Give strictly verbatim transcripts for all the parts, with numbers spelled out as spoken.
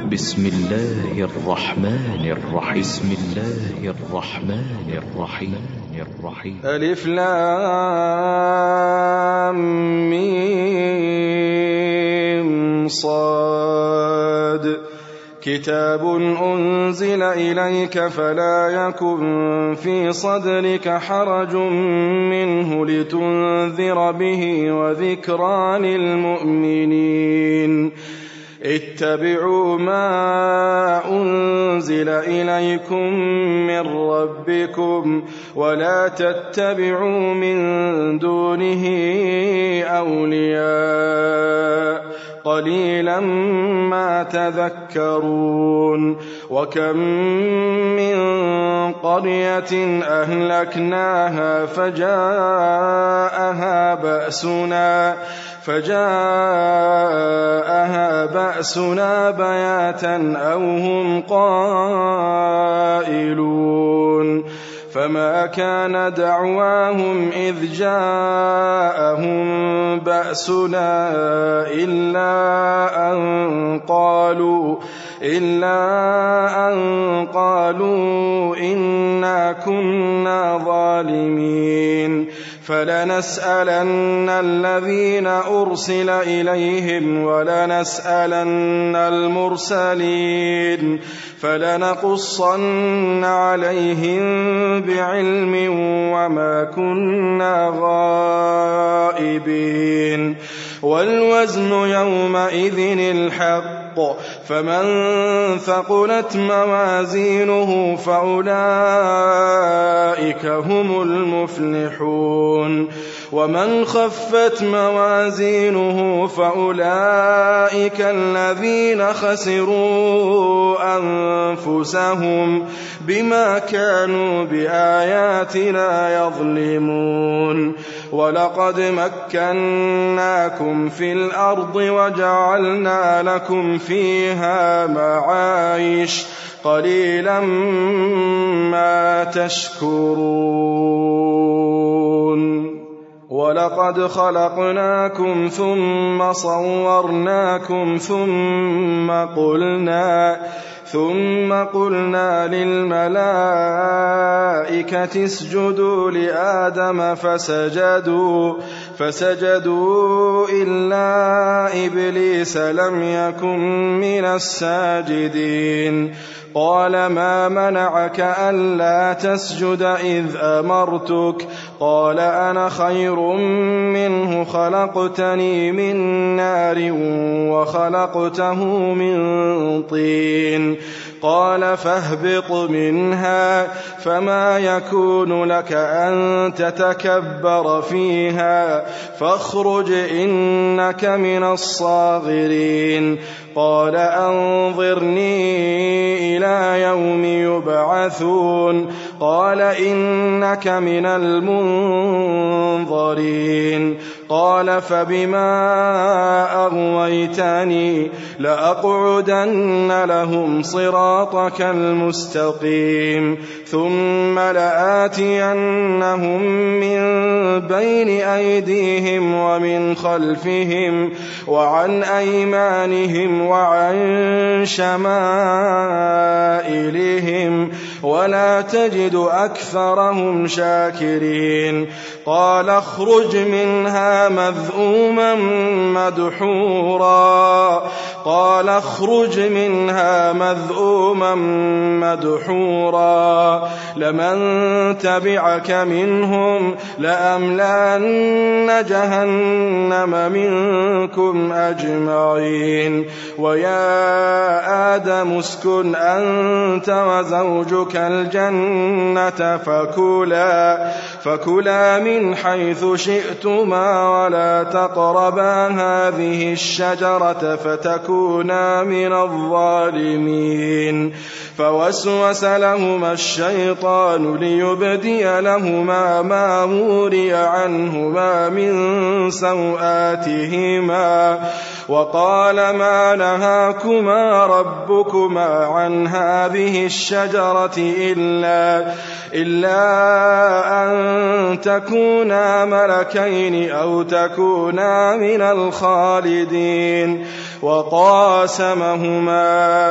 بسم الله الرحمن الرحيم بسم الله الرحمن الرحيم الرحيم ألف لام ميم صاد كتاب أنزل إليك فلا يكن في صدرك حرج منه لتنذر به وذكرى للمؤمنين اتبعوا ما أنزل إليكم من ربكم ولا تتبعوا من دونه أولياء قليلا ما تذكرون وكم من قرية أهلكناها فجاءها بأسنا فجاءها بأسنا بياتا أو هم قائلون فما كان دعواهم إذ جاءهم بأسنا إلا أن قالوا إلا أن قالوا إنا كنا ظالمين فلنسألن الذين أرسل إليهم ولنسألن المرسلين فلنقصن عليهم بعلم وما كنا غائبين والوزن يومئذ الحق فمن ثقلت موازينه فأولئك هم المفلحون ومن خفت موازينه فأولئك الذين خسروا أنفسهم بما كانوا بآياتنا يظلمون ولقد مكناكم في الأرض وجعلنا لكم فيها معايش قليلا ما تشكرون ولقد خلقناكم ثم صورناكم ثم قلنا ثم قلنا للملائكة اسجدوا لآدم فسجدوا فسجدوا إلا إبليس لم يكن من الساجدين قال ما منعك ألا تسجد إذ أمرتك قال أنا خير منه خلقتني من نار وخلقته من طين قال فاهبط منها فما يكون لك أن تتكبر فيها فاخرج إنك من الصاغرين قال أنظرني إلى يوم يبعثون قال إنك من المنظرين قال فبما أغويتني لأقعدن لهم صراطك المستقيم ثم لآتينهم من بين أيديهم ومن خلفهم وعن أيمانهم وعن شمائلهم ولا تجد أكثرهم شاكرين قال اخرج منها مذءوما مدحورا قال اخرج منها مذءوما مدحورا لمن تبعك منهم لأملأن جهنم منكم أجمعين ويا آدم اسكن أنت وزوجك الجنة فكلا فكلا من حيث شئتما ولا تقربا هذه الشجرة فتكونا من الظالمين فوسوس لهما الشيطان ليبدي لهما ما وري عنهما من سوآتهما وقال ما نهاكما ربكما عن هذه الشجرة إلا, إلا أن تكونا ملكين أو تكونا من الخالدين وقاسمهما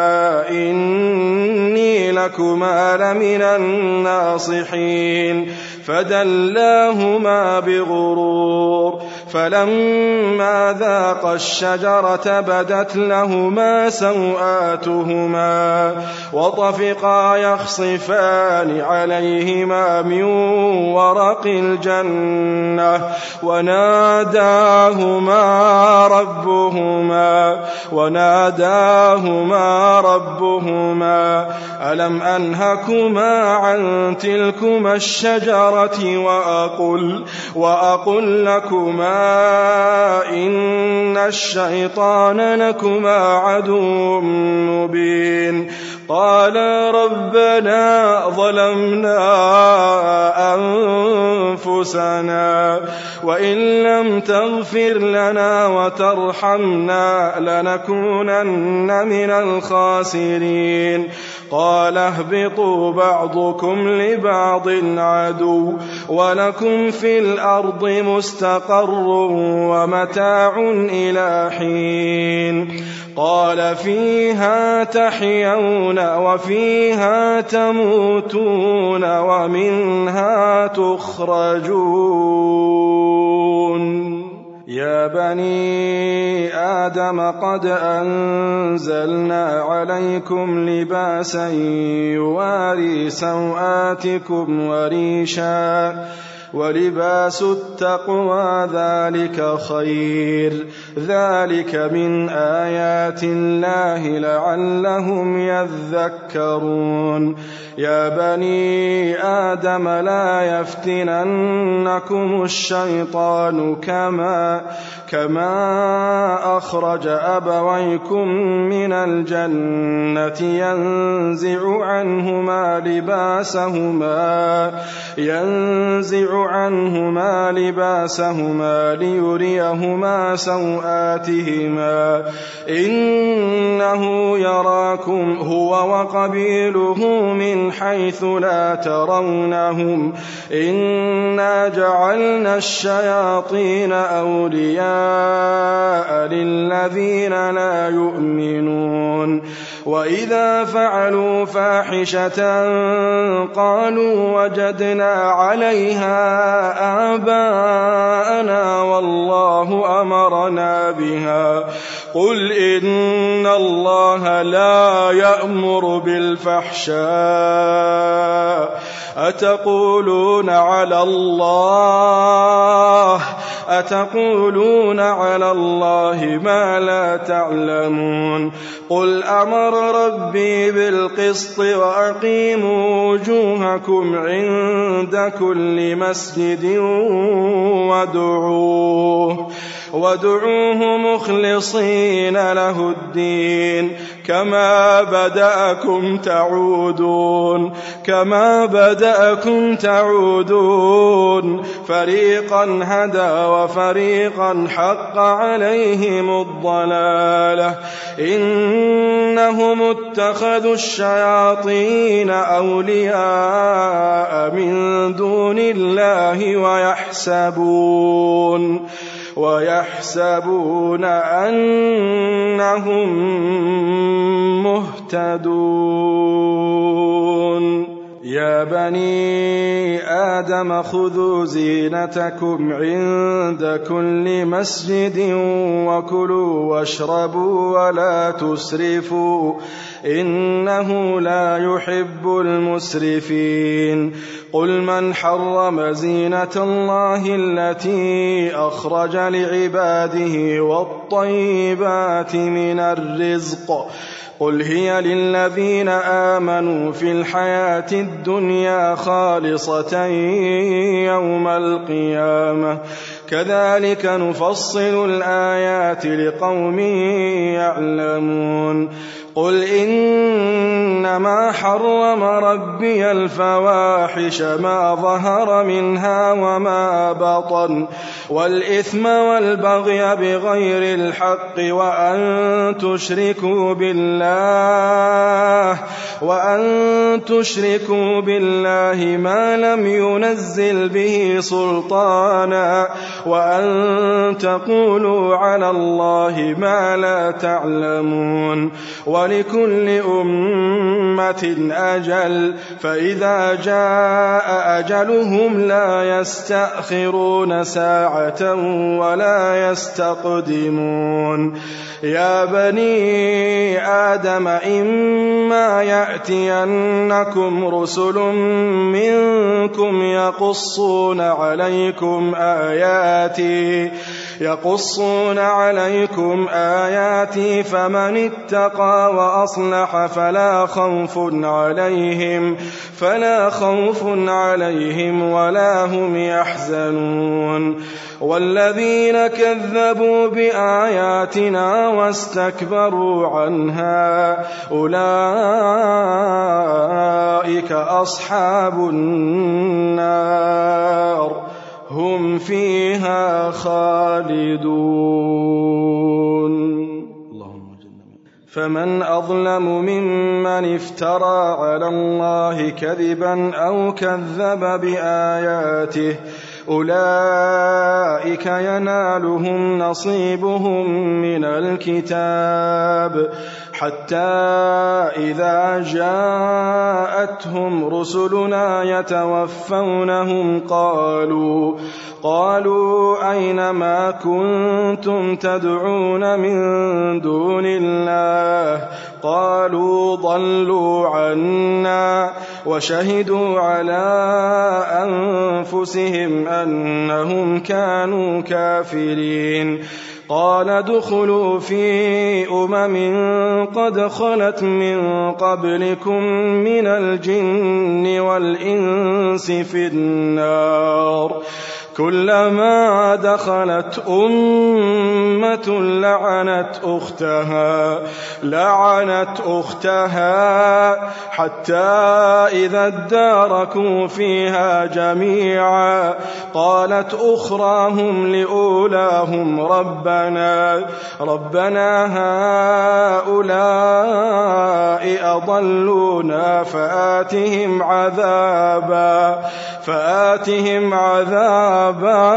إني لكما لمن الناصحين فدلاهما بغرور فلما ذاقا الشجرة بدت لهما سوآتهما وطفقا يخصفان عليهما من ورق الجنة وناداهما ربهما وناداهما ربهما ألم أنهكما عن تلكما الشجرة وأقل, وأقل لكما إن الشيطان لكما عدو مبين قالا ربنا ظلمنا أنفسنا وإن لم تغفر لنا وترحمنا لنكونن من الخاسرين قال اهبطوا بعضكم لبعض عدو ولكم في الأرض مستقر ومتاع إلى حين قال فيها تحيون وفيها تموتون ومنها تخرجون يا بني آدم قد أنزلنا عليكم لباسا يواري سوآتكم وريشا ولباس التقوى ذلك خير ذلك من آيات الله لعلهم يذكرون يا بني آدم لا يفتننكم الشيطان كما كما أخرج أبويكم من الجنة ينزع عنهما لباسهما ينزع عنهما لباسهما ليريهما سوآتهما إنه يراكم هو وقبيله من حيث لا ترونهم إنا جعلنا الشياطين أولياء للذين لا يؤمنون وإذا فعلوا فاحشة قالوا وجدنا عليها آباءنا والله أمرنا بها قل إن الله لا يأمر بالفحشاء أتقولون على الله أتقولون على الله ما لا تعلمون قل أمر ربي بالقسط وأقيموا وجوهكم عند كل مسجد وادعوه وادعوه مخلصين له الدين كما بدأكم تعودون كما بدأكم تعودون فريقا هدى وفريقا حق عليهم الضلالة إنهم اتخذوا الشياطين أولياء من دون الله ويحسبون ويحسبون أنهم مهتدون يا بني آدم خذوا زينتكم عند كل مسجد وكلوا واشربوا ولا تسرفوا إنه لا يحب المسرفين قل من حرم زينة الله التي أخرج لعباده والطيبات من الرزق قل هي للذين آمنوا في الحياة الدنيا خالصة يوم القيامة كذلك نفصل الآيات لقوم يعلمون قل إنما حرم ربي الفواحش ما ظهر منها وما بطن والإثم والبغي بغير الحق وأن تشركوا بالله وأن تشركوا بالله ما لم ينزل به سلطانا وأن تقولوا على الله ما لا تعلمون ولكل أمة أجل فإذا جاء أجلهم لا يستأخرون ساعة ولا يستقدمون يا بني آدم إما يأتينكم رسل منكم يقصون عليكم آياتي يقصون عليكم آياتي فمن اتقى وأصلح فلا خوف عليهم فلا خوف عليهم ولا هم يحزنون والذين كذبوا بآياتنا واستكبروا عنها أولئك أصحاب النار هم فيها خالدون فمن أظلم ممن افترى على الله كذبا أو كذب بآياته أولئك ينالهم نصيبهم من الكتاب حتى إذا جاءتهم رسلنا يتوفونهم قالوا قالوا أين ما كنتم تدعون من دون الله قالوا ضلوا عنا وشهدوا على أنفسهم أنهم كانوا كافرين قال ادخلوا في أمم قد خلت من قبلكم من الجن والإنس في النار كلما دخلت أمة لعنت أختها لعنت أختها حتى إذا اداركوا فيها جميعا قالت أخراهم لأولاهم ربنا ربنا هؤلاء أضلونا فآتهم عذابا فآتهم عذابا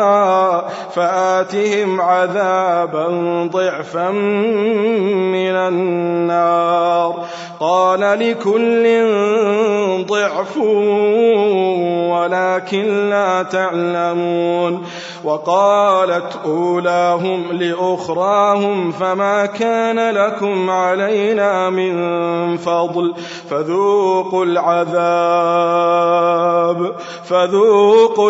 فآتهم عذابا ضعفا من النار قال لكل ضعف ولكن لا تعلمون وقالت أولاهم لأخراهم فما كان لكم علينا من فضل فذوقوا العذاب فذوقوا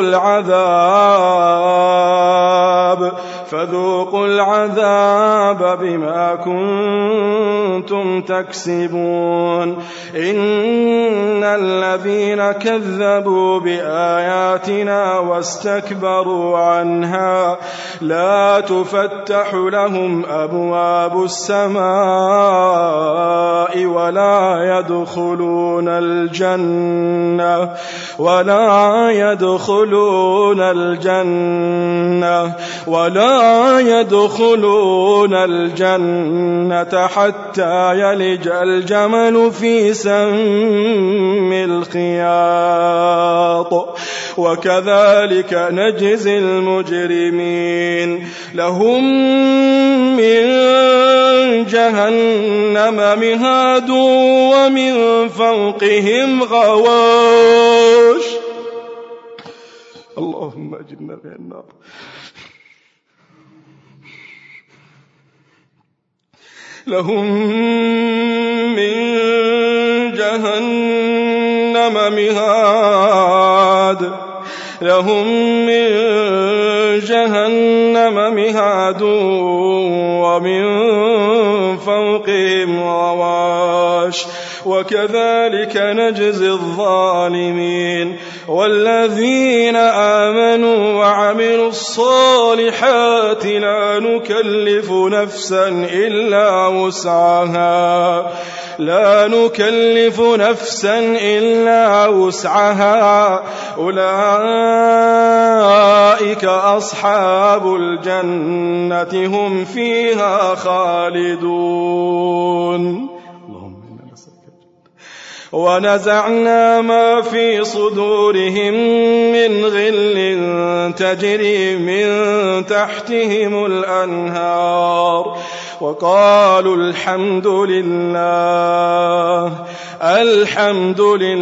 العذاب فذوقوا العذاب بما كنتم تكسبون إن الذين كذبوا بآياتنا واستكبروا عنها لا تفتح لهم أبواب السماء ولا يدخلون الجنة ولا يدخلون الجنة ولا يدخلون الجنة حتى يلج الجمل في سم الخياط وكذلك نجزي المجرمين لهم من جهنم مهاد ومن فوقهم غواش اللهم أجرنا من النار لهم من جهنم مهاد لهم من جهنم مهاد ومن فوقهم غواش وكذلك نجزي الظالمين والذين آمنوا وعملوا الصالحات لا نكلف نفسا إلا وسعها لا نكلف نفسا إلا وسعها أولئك أصحاب الجنة هم فيها خالدون ونزعنا ما في صدورهم من غل تجري من تحتهم الأنهار وقالوا الحمد لله الحمد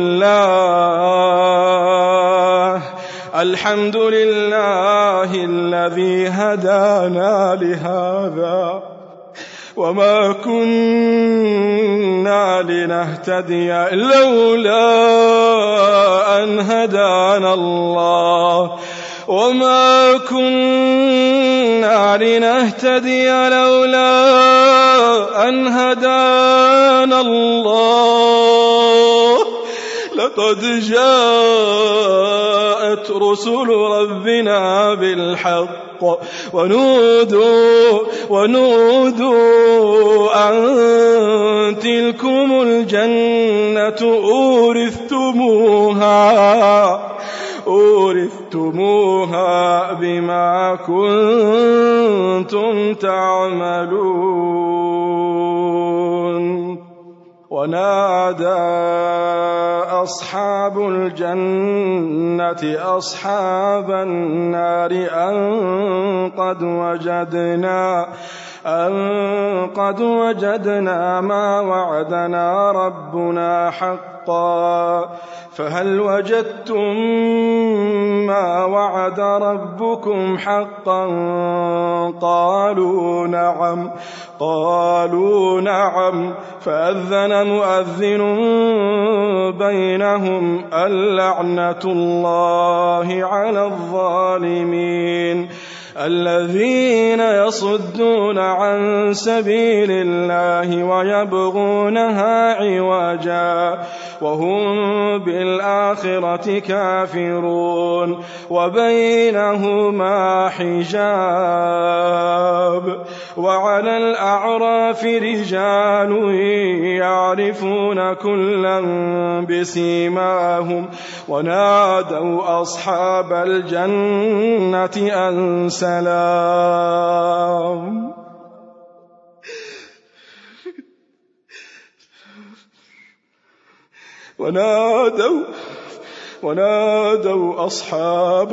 لله الحمد لله الذي هدانا لهذا وما كنا لنهتدي لولا أن هدانا الله وما كنا لنهتدي لولا أن هدانا الله لقد جاءت رسل ربنا بالحق ونودوا ونودوا أن تلكم الجنة أورثتموها أورثتموها بما كنتم تعملون. ونادى أصحاب الجنة أصحاب النار أن قد وجدنا أن قد وجدنا ما وعدنا ربنا حقا فهل وجدتم ما وعد ربكم حقا قالوا نعم قالوا نعم فأذن مؤذن بينهم اللعنة الله على الظالمين الذين يصدون عن سبيل الله ويبغونها عوجا وهم بالآخرة كافرون وبينهما حجاب. وعلى الأعراف رجال يعرفون كلا بسيماهم ونادوا أصحاب الجنة أن سلام ونادوا ونادوا أصحاب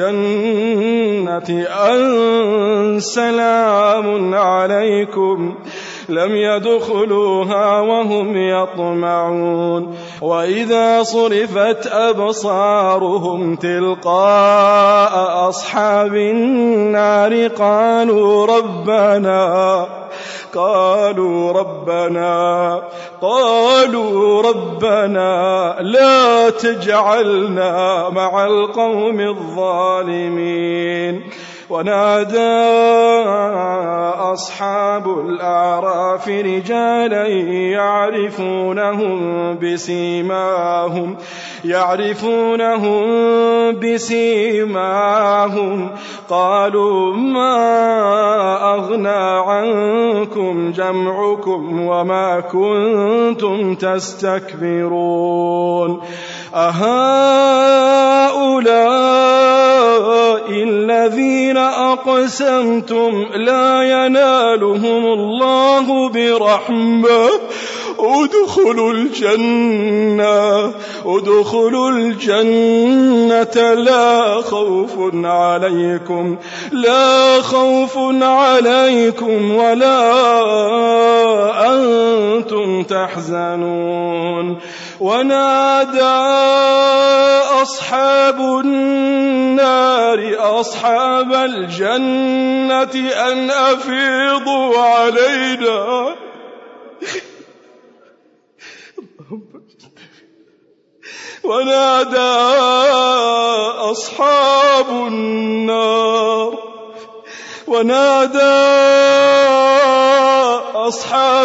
الجنة أن سلام عليكم لم يدخلوها وهم يطمعون. وإذا صرفت أبصارهم تلقاء أصحاب النار قالوا ربنا قالوا ربنا قالوا ربنا لا تجعلنا مع القوم الظالمين. ونادى أصحاب الأعراف رجالا يعرفونهم بسيماهم يعرفونهم بسيماهم قالوا ما أغنى عنكم جمعكم وما كنتم تستكبرون أهؤلاء الذين أقسمتم لا ينالهم الله برحمة ادخلوا الجنة ادخلوا الجنة لا خوف عليكم لا خوف عليكم ولا أنتم تحزنون. ونادى أصحاب النار أصحاب الجنة أن أفيضوا علينا ونادى أصحاب النار ونادى أصحاب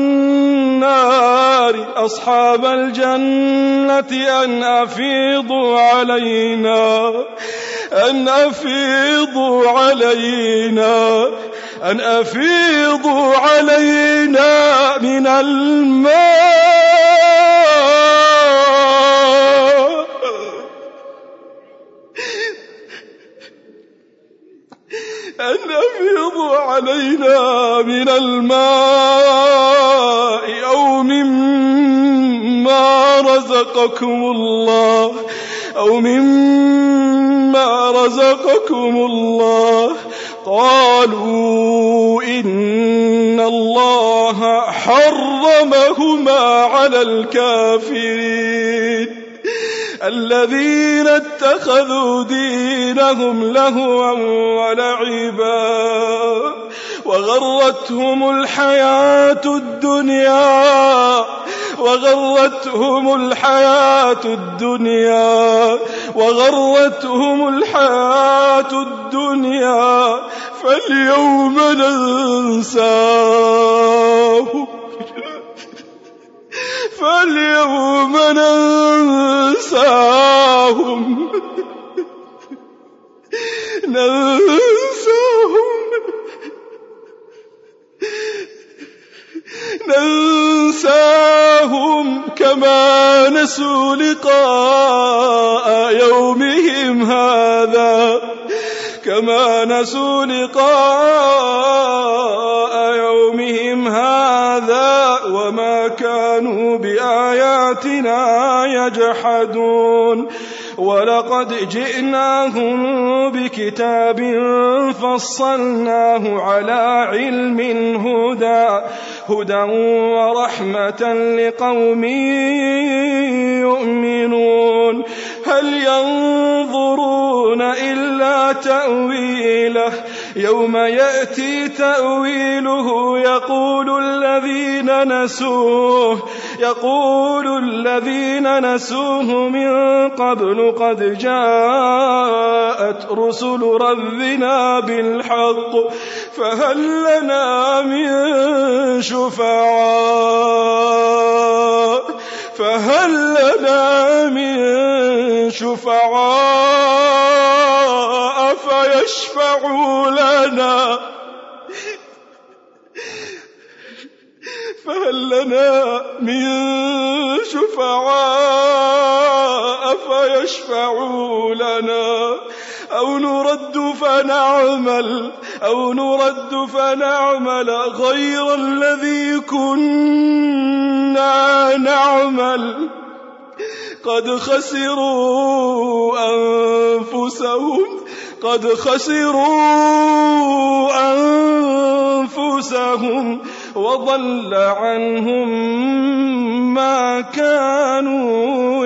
النار أصحاب الجنة أن أفيضوا علينا أن أفيضوا علينا أن أفيضوا علينا من الماء أن أفيضوا علينا من الماء أو مما مما رزقكم الله أو مما رزقكم الله قالوا إن الله حرمهما على الكافرين الذين اتخذوا دينهم لهوا ولعبا وغرتهم الحياة الدنيا وغرتهم الحياة الدنيا وغرتهم الحياة الدنيا فاليوم ننساهم فاليوم ننساهم ننساهم ننساهم كما نسوا لقاء يومهم هذا كما نسوا لقاء يومهم هذا وما كانوا بآياتنا يجحدون ولقد جئناهم بكتاب فصلناه على علم هدى هدى ورحمة لقوم يؤمنون هل ينظرون إلا تأويله يوم يأتي تأويله يقول الذين نسوه يقول الذين نسوه من قبل قد جاءت رسل ربنا بالحق فهل لنا من شفعاء فهل لنا من شفعاء فيشفعوا لنا فهل لنا من شفعاء فيشفعوا لنا أو نرد فنعمل أو نرد فنعمل غير الذي كنا نعمل قد خسروا أنفسهم قد خسروا أنفسهم وضل عنهم ما كانوا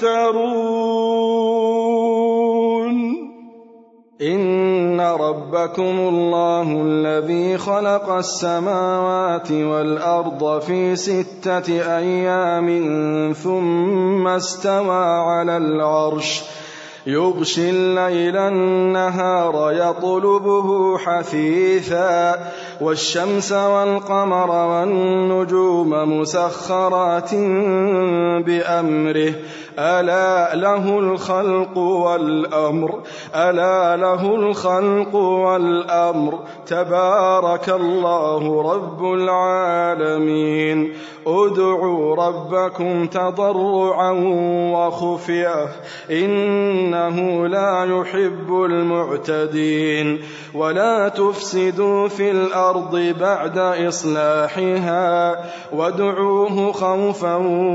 يفترون إن ربكم الله الذي خلق السماوات والأرض في ستة أيام ثم استوى على العرش يغشي الليل النهار يطلبه حثيثا والشمس والقمر والنجوم مسخرات بأمره ألا له الخلق والأمر ألا له الخلق والأمر تبارك الله رب العالمين ادعوا ربكم تضرعا وخفية إنه لا يحب المعتدين ولا تفسدوا في الأرض بعد إصلاحها وادعوه خوفا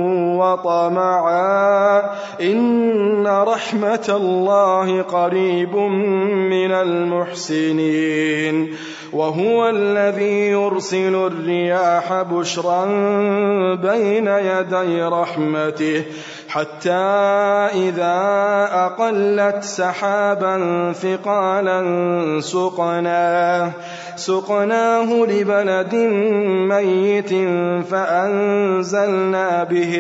وطمعا إن رحمة الله قريب من المحسنين وهو الذي يرسل الرياح بشرا بين يدي رحمته حتى إذا أقلت سحابا ثقالا سقناه سقناه لبلد ميت فأنزلنا به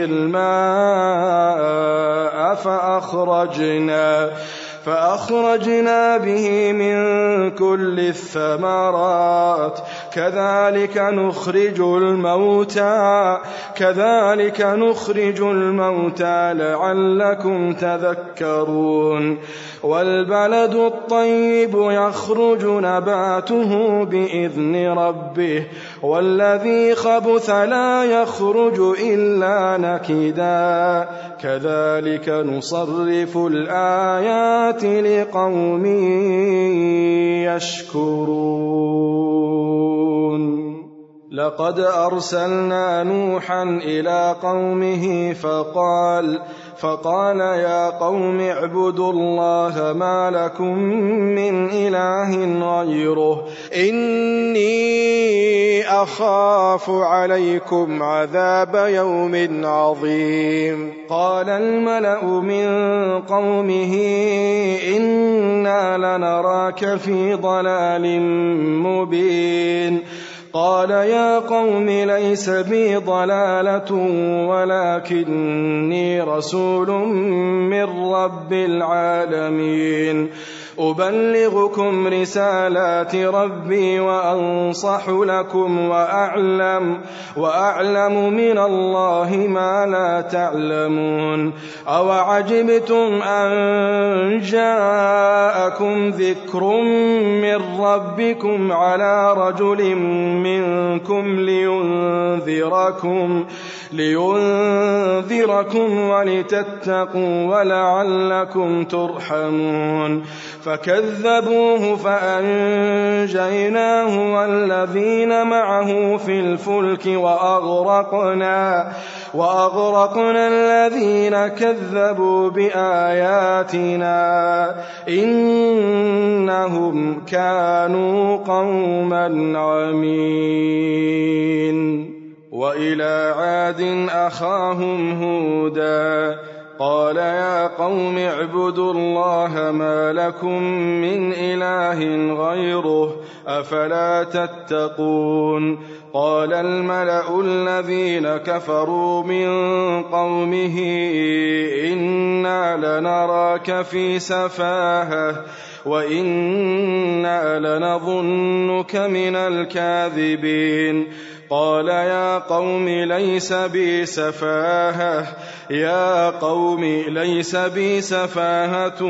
الماء فأخرجنا فأخرجنا به من كل الثمرات كذلك نخرج الموتى كذلك نخرج الموتى لعلكم تذكرون والبلد الطيب يخرج نباته بإذن ربه والذي خبث لا يخرج إلا نكدا كذلك نصرف الآيات لقوم يشكرون لقد أرسلنا نوحا إلى قومه فقال فقال يا قوم اعبدوا الله ما لكم من إله غيره إني أخاف عليكم عذاب يوم عظيم. قال الملأ من قومه إنا لنراك في ضلال مبين. قال يا قوم ليس بي ضلالة ولكني رسول من رب العالمين أبلغكم رسالات ربي وأنصح لكم وأعلم, وأعلم من الله ما لا تعلمون. أوعجبتم أن جاءكم ذكر من ربكم على رجل منكم لينذركم, لينذركم ولتتقوا ولعلكم ترحمون. فكذبوه فأنجيناه والذين معه في الفلك وأغرقنا, وأغرقنا الذين كذبوا بآياتنا إنهم كانوا قوما عمين. وإلى عاد أخاهم هودا قال يا قوم اعبدوا الله ما لكم من إله غيره أفلا تتقون. قال الملأ الذين كفروا من قومه إنا لنراك في سفاهة وإنا لنظنك من الكاذبين. قال يا قوم ليس بي سفاهة يا قوم ليس بي سفاهة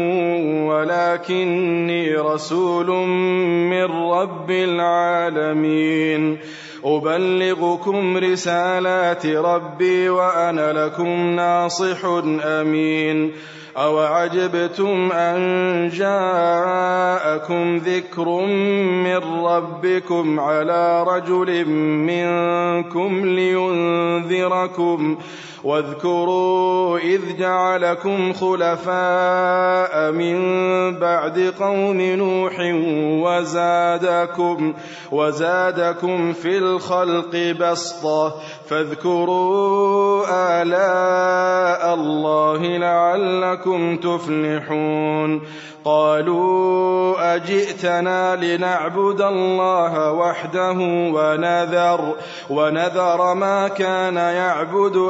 ولكني رسول من رب العالمين أبلغكم رسالات ربي وأنا لكم ناصح أمين. أوعجبتم أن جاءكم ذكر من ربكم على رجل منكم لينذركم واذكروا إذ جعلكم خلفاء من بعد قوم نوح وزادكم, وزادكم في الخلق بسطة فاذكروا آلاء الله لعلكم تفلحون. قالوا أجئتنا لنعبد الله وحده ونذر, ونذر ما كان يعبد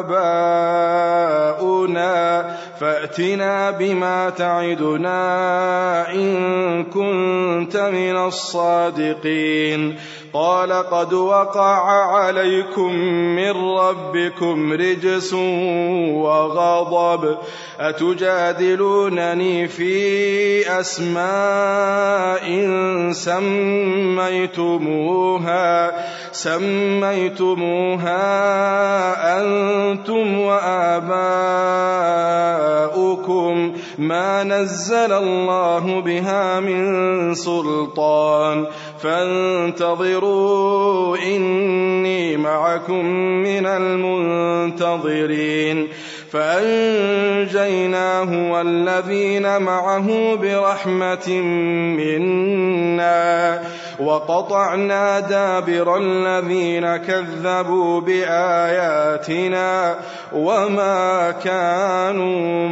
آباؤنا فأتنا بما تعدنا إن كنت من الصادقين. قال قد وقع عليكم من ربكم رجس وغضب أتجادلونني في أسماء سميتموها, سميتموها أنتم وآباؤكم ما نزل الله بها من سلطان فانتظروا إني معكم من المنتظرين. فأنجيناه والذين معه برحمة منا وقطعنا دابر الذين كذبوا بآياتنا وما كانوا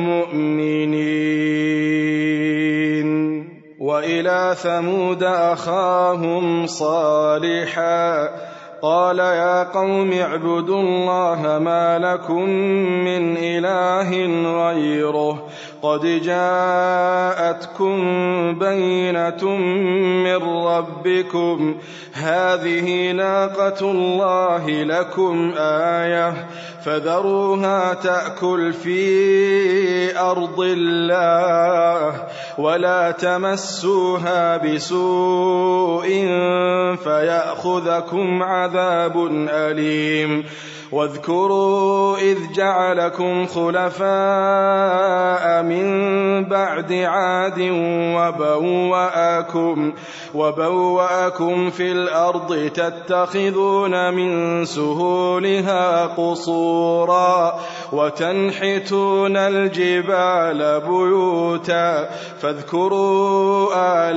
مؤمنين. وإلى ثمود أخاهم صالحا قال يا قوم اعبدوا الله ما لكم من إله غيره قد جاءتكم بينة من ربكم هذه ناقة الله لكم آية فذروها تأكل في أرض الله ولا تمسوها بسوء فيأخذكم عذاب أليم. واذكروا إذ جعلكم خلفاء من بعد عاد وبوأكم, وبوأكم في الأرض تتخذون من سهولها قصورا وتنحتون الجبال بيوتا فاذكروا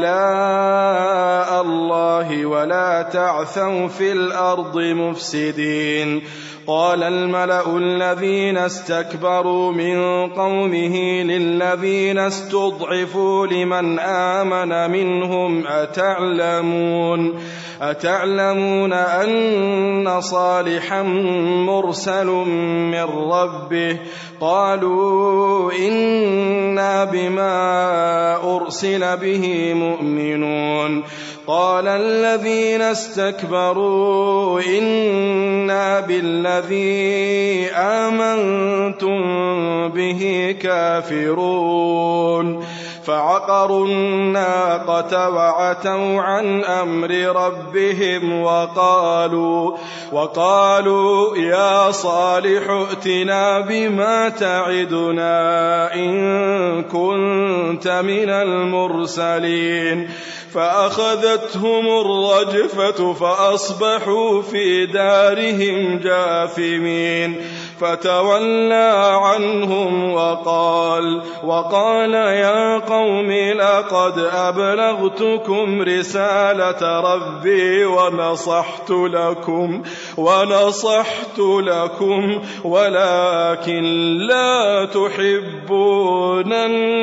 آلاء الله ولا تعثوا في الأرض مفسدين. قال الملأ الذين استكبروا من قومه للذين استضعفوا لمن آمن منهم أتعلمون, أتعلمون أن صالحا مرسل من ربه؟ قالوا إنا بما أرسل به مؤمنون. قال الذين استكبروا إنا بالذي آمنتم به كافرون. فعقروا الناقة وعتوا عن أمر ربهم وقالوا, وقالوا يا صالح ائتنا بما تعدنا إن كنت من المرسلين. فأخذتهم الرجفة فأصبحوا في دارهم جاثمين. فتولى عنهم وقال, وقال يا قوم لقد أبلغتكم رسالة ربي ونصحت لكم, ونصحت لكم ولكن لا تحبون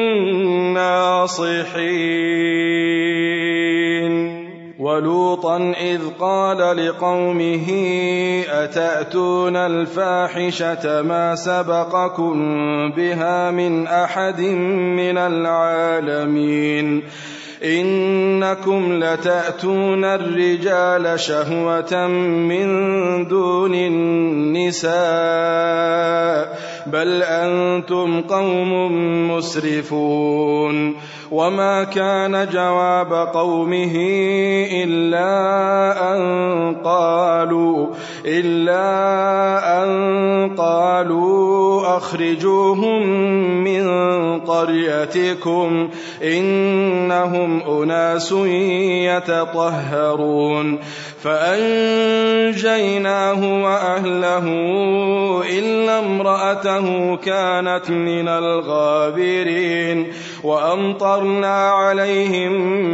الناصحين. ولوطا إذ قال لقومه أتأتون الفاحشة ما سبقكم بها من أحد من العالمين إنكم لتأتون الرجال شهوة من دون النساء بل أنتم قوم مسرفون. وما كان جواب قومه إلا أن قالوا, إلا أن قالوا أخرجوهم من قريتكم إنهم أناس يتطهرون. فأنجيناه وأهله إلا امرأته كانت من الغابرين. وأمطرنا عليهم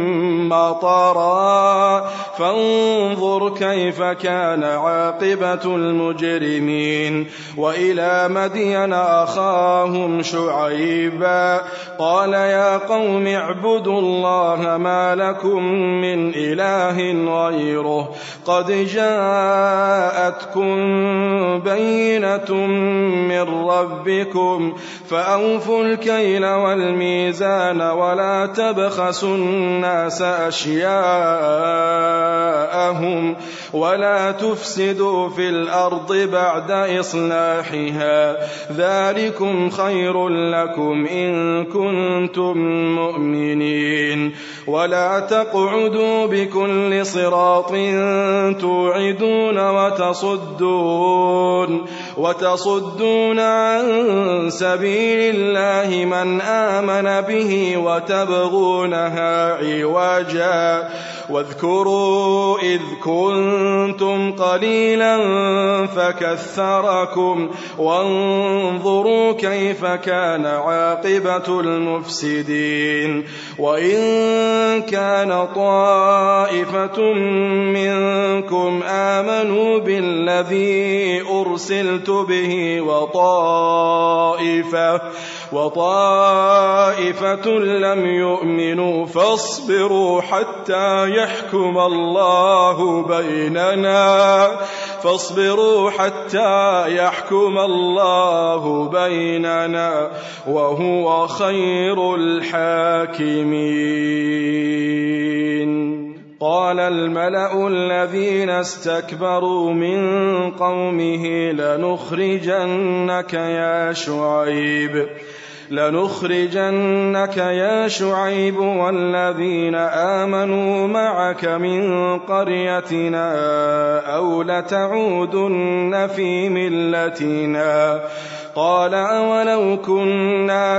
مطرا فانظر كيف كان عاقبة المجرمين. وإلى مدين أخاهم شعيبا قال يا قوم اعبدوا الله ما لكم من إله غيره قد جاءتكم بينة من ربكم فأوفوا الكيل والميزان ولا تبخسوا الناس أشياءهم ولا تفسدوا في الأرض بعد إصلاحها ذلكم خير لكم إن كنتم مؤمنين. ولا تقعدوا بكل صراط توعدون وتصدون وتصدون عن سبيل الله من آمن به وتبغونها عوجا. واذكروا إذ كنتم قليلا فكثركم وانظروا كيف كان عاقبة المفسدين. وإن كان طائفة منكم آمنوا بالذي أرسلت به وطائفة وطائفة لم يؤمنوا فاصبروا حتى يحكم الله بيننا فاصبروا حتى يحكم الله بيننا وهو خير الحاكمين. قال الملأ الذين استكبروا من قومه لنخرجنك يا شعيب لنخرجنك يا شعيب والذين آمنوا معك من قريتنا أو لتعودن في ملتنا قال أولو كنا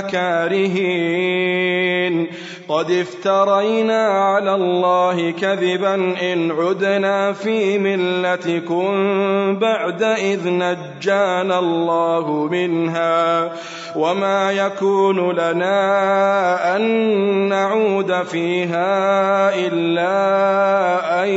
كارهين قد افترينا على الله كذبا إن عدنا في ملتكم بعد إذ نجانا الله منها وما يكون لنا أن نعود فيها إلا أن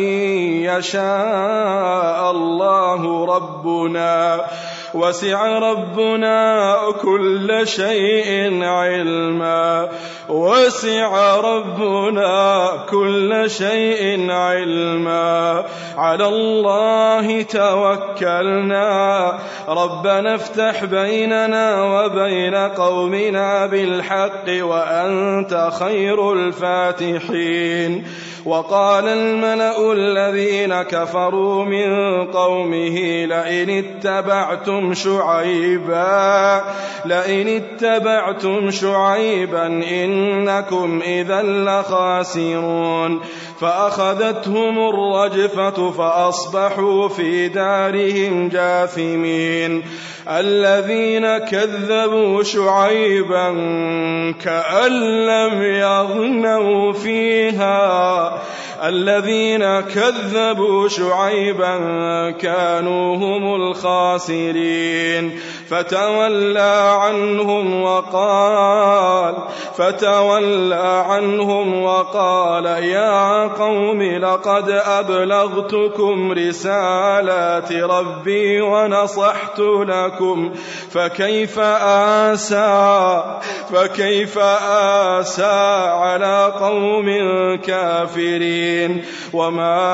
يشاء الله ربنا وسع ربنا كل شيء علما وسع ربنا كل شيء علما على الله توكلنا ربنا افتح بيننا وبين قومنا بالحق وأنت خير الفاتحين وقال الملأ الذين كفروا من قومه لئن اتبعتم شعيبا لئن اتبعتم شعيبا إنكم إذا لخاسرون فأخذتهم الرجفة فأصبحوا في دارهم جاثمين الذين كذبوا شعيبا كأن لم يغنوا فيها الذين كذبوا شعيبا كانوا هم الخاسرين فتولى عنهم وقال فتولى عنهم وقال يا قوم لقد أبلغتكم رسالات ربي ونصحت لكم فكيف آسى فكيف آسى على قوم كافرين وما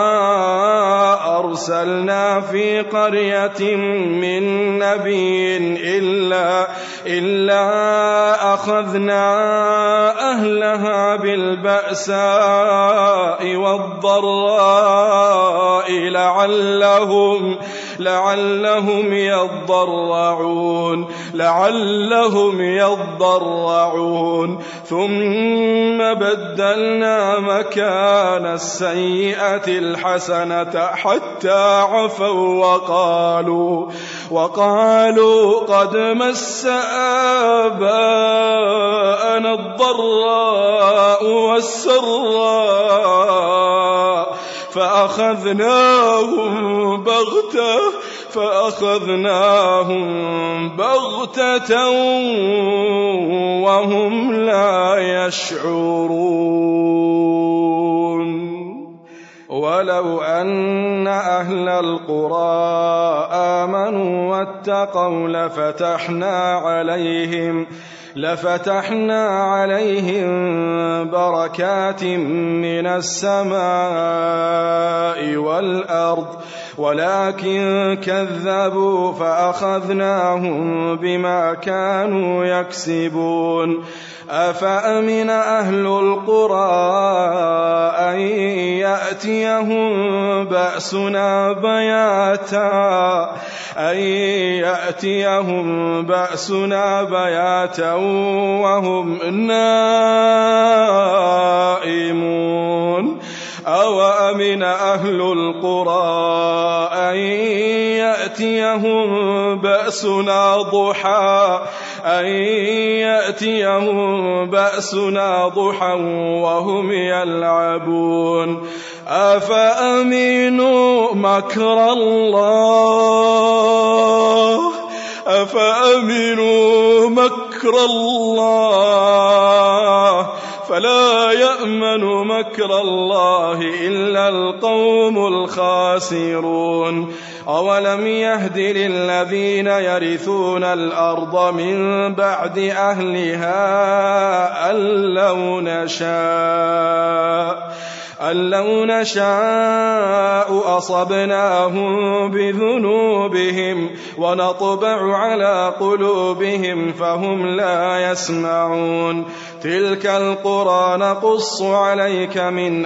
أرسلنا في قرية من نبي إلا إلا أخذنا أهلها بالبأساء والضراء لعلهم لعلهم يضرعون لعلهم يضرعون ثم بدلنا مكان السيئة الحسنة حتى عفوا وقالوا وقالوا قد مس آباءنا الضراء والسراء فأخذناهم بغتة فأخذناهم بغتة وهم لا يشعرون ولو أن أهل القرى آمنوا واتقوا لفتحنا عليهم لفتحنا عليهم بركات من السماء والأرض ولكن كذبوا فأخذناهم بما كانوا يكسبون أفأمن أهل القرى أن يأتيهم بأسنا بياتا أن يأتيهم بأسنا بياتا وهم نائمون أوأمن أهل القرى أن يأتيهم بأسنا ضحى أن يأتيهم بأسنا ضحى وهم يلعبون أفأمنوا مكر الله أفأمنوا مكر الله فلا يأمن مكر الله إلا القوم الخاسرون أولم يهد للذين يرثون الأرض من بعد أهلها أن لو نشاء أن لو نشاء أصبناهم بذنوبهم ونطبع على قلوبهم فهم لا يسمعون تلك القرى نقص عليك من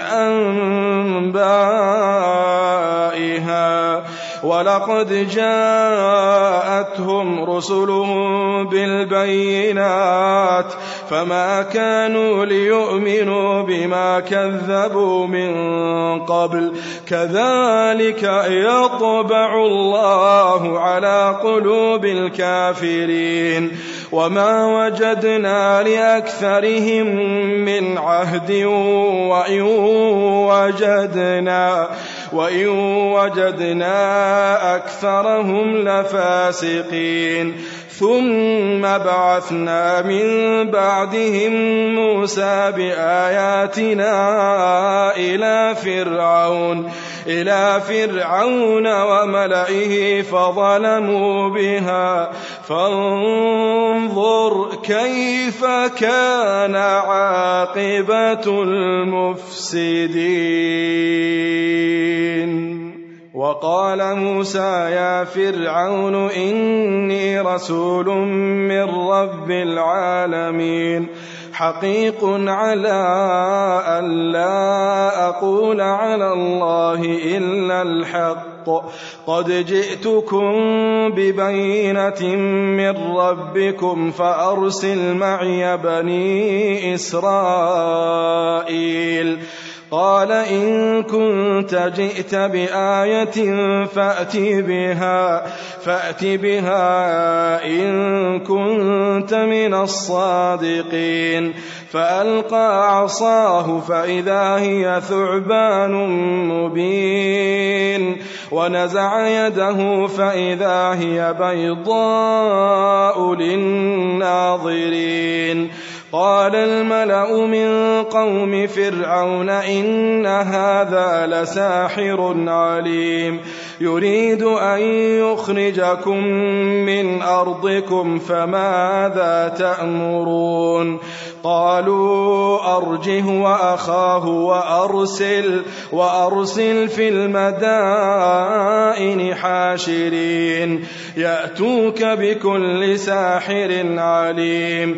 أنبائها ولقد جاءتهم رسلهم بالبينات فما كانوا ليؤمنوا بما كذبوا من قبل كذلك يطبع الله على قلوب الكافرين وما وجدنا لأكثرهم من عهد وإن وجدنا وإن وجدنا أكثرهم لفاسقين ثم بعثنا من بعدهم موسى بآياتنا إلى فرعون إلى فرعون وملئه فظلموا بها فانظر كيف كان عاقبة المفسدين. وقال موسى يا فرعون إني رسول من رب العالمين حقيق على أن لا أقول على الله إلا الحق قد جئتكم ببينة من ربكم فأرسل معي بني إسرائيل. قال إن كنت جئت بآية فأت بها فأت بها إن كنت من الصادقين. فألقى عصاه فإذا هي ثعبان مبين ونزع يده فإذا هي بيضاء للناظرين. قال الملأ من قوم فرعون إن هذا لساحر عليم يريد أن يخرجكم من أرضكم فماذا تأمرون؟ قالوا أرجه وأخاه وأرسل, وأرسل في المدائن حاشرين يأتوك بكل ساحر عليم.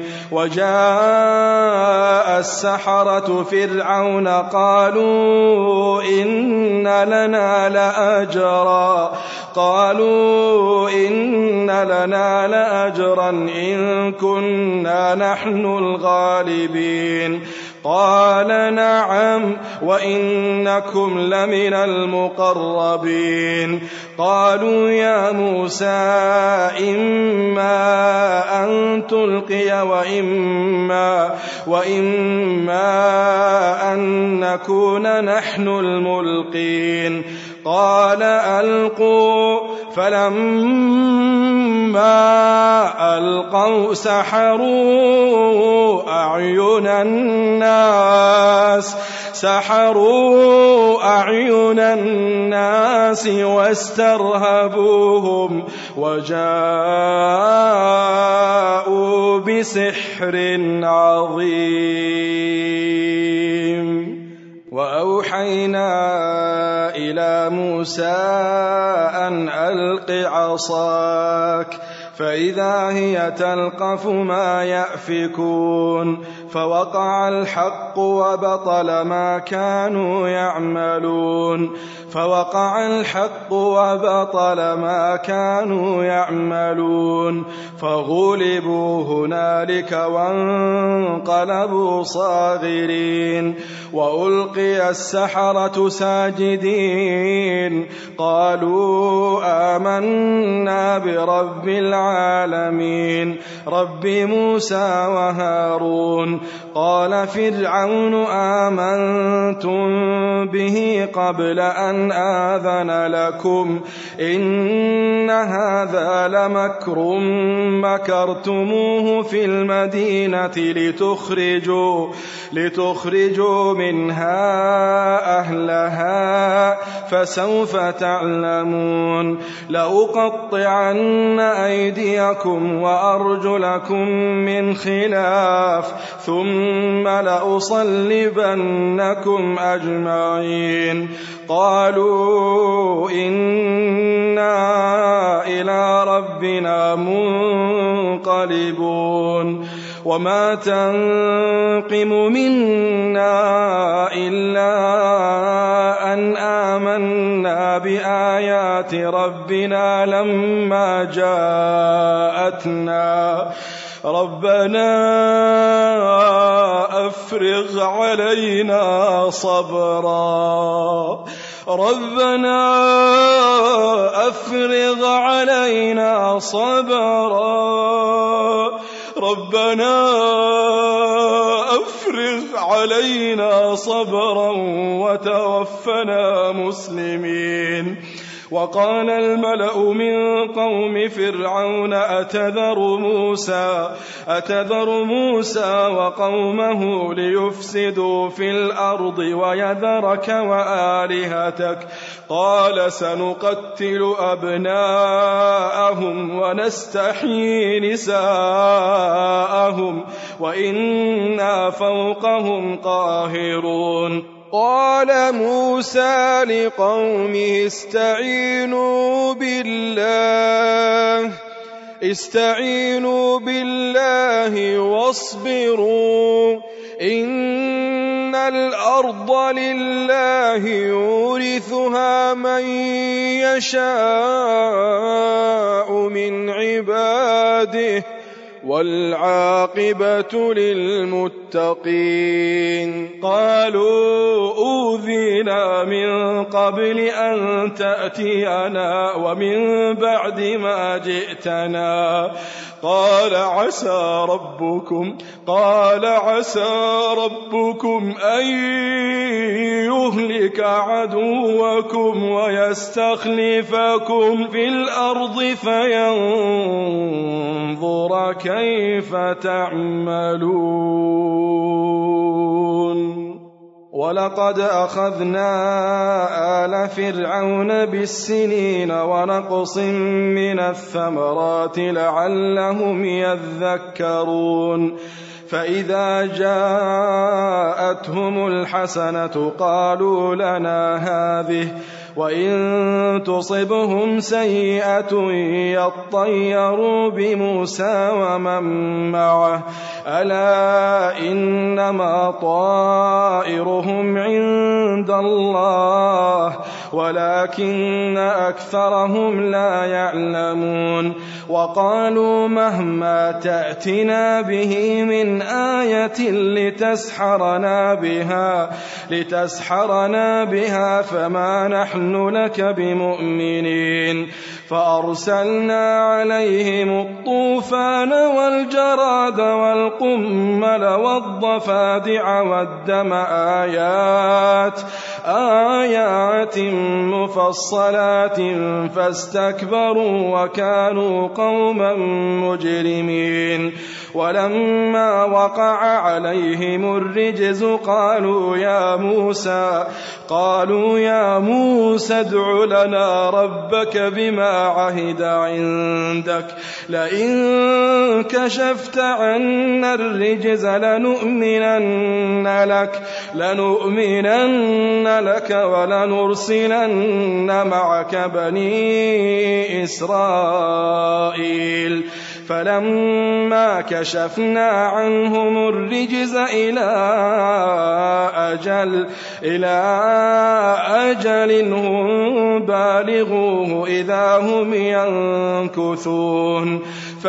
وجاء السحرة فرعون قالوا إن لنا لأجرا قالوا إن لنا لأجرا إن كنا نحن الغالبين. قال نعم وإنكم لمن المقربين. قالوا يا موسى إما أن تلقي وإما, وإما أن نكون نحن الملقين. قال ألقوا فلما ألقوا سحروا أعين الناس سحروا أعين الناس واسترهبوهم وجاءوا بسحر عظيم. وأوحينا إلى موسى أن ألق عصاك فإذا هي تلقف ما يأفكون. فوقع الحق وبطل ما كانوا يعملون فوقع الحق وبطل ما كانوا يعملون فغلبوا هنالك وانقلبوا صاغرين. وألقي السحرة ساجدين قالوا آمنا برب العالمين رب موسى وهارون. قال فرعون آمنتم به قبل أن آذن لكم إن هذا لمكر مكرتموه في المدينة لتخرجوا, لتخرجوا منها أهلها فسوف تعلمون. لأقطعن أيديكم وأرجلكم من خلاف ثم لأصلبنكم أجمعين. قالوا إنا إلى ربنا منقلبون منقلبون وما تنقم منا إلا أن آمنا بآيات ربنا لما جاءتنا ربنا أفرغ علينا صبرا ربنا أفرغ علينا صبرا ربنا أفرغ علينا صبرا وتوفنا مسلمين وقال الملأ من قوم فرعون أتذر موسى أتذر موسى وقومه ليفسدوا في الأرض ويذرك وآلهتك قال سنقتل أبناءهم ونستحيي نساءهم وإنا فوقهم قاهرون قال موسى لقومه استعينوا بالله استعينوا بالله واصبروا إن الأرض لله يورثها من يشاء من عباده والعاقبة للمتقين قالوا أوذينا من قبل أن تأتينا ومن بعد ما جئتنا قال عسى ربكم قال عسى ربكم أن يهلك عدوكم ويستخلفكم في الأرض فينظر كيف تعملون ولقد أخذنا آل فرعون بالسنين ونقص من الثمرات لعلهم يذكرون فإذا جاءتهم الحسنة قالوا لنا هذه وإن تصبهم سيئة يطيروا بموسى ومن معه ألا إنما طائرهم عند الله ولكن أكثرهم لا يعلمون وقالوا مهما تأتنا به من آية لتسحرنا بها لتسحرنا بها فما نحن لك بمؤمنين فأرسلنا عليهم الطوفان والجراد والقمل والضفادع والدم آيات آيات مفصلات فاستكبروا وكانوا قوما مجرمين ولما وقع عليهم الرجز قالوا يا موسى قالوا يا موسى ادع لنا ربك بما عهد عندك لئن كشفت عنا الرجز لنؤمنن لك لنؤمنن لك ولنرسلن معك بني إسرائيل فلما كشفنا عنهم الرجز إلى أجل إلى أجل هم بالغوه إذا هم ينكثون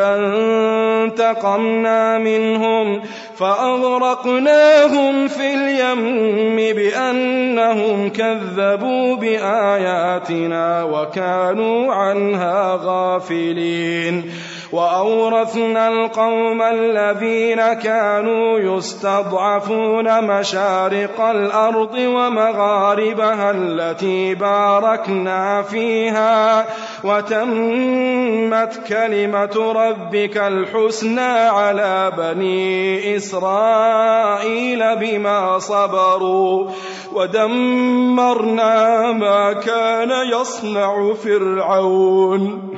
فانتقمنا منهم فأغرقناهم في اليم بأنهم كذبوا بآياتنا وكانوا عنها غافلين وأورثنا القوم الذين كانوا يستضعفون مشارق الأرض ومغاربها التي باركنا فيها وتمت كلمة ربك الحسنى على بني إسرائيل بما صبروا ودمرنا ما كان يصنع فرعون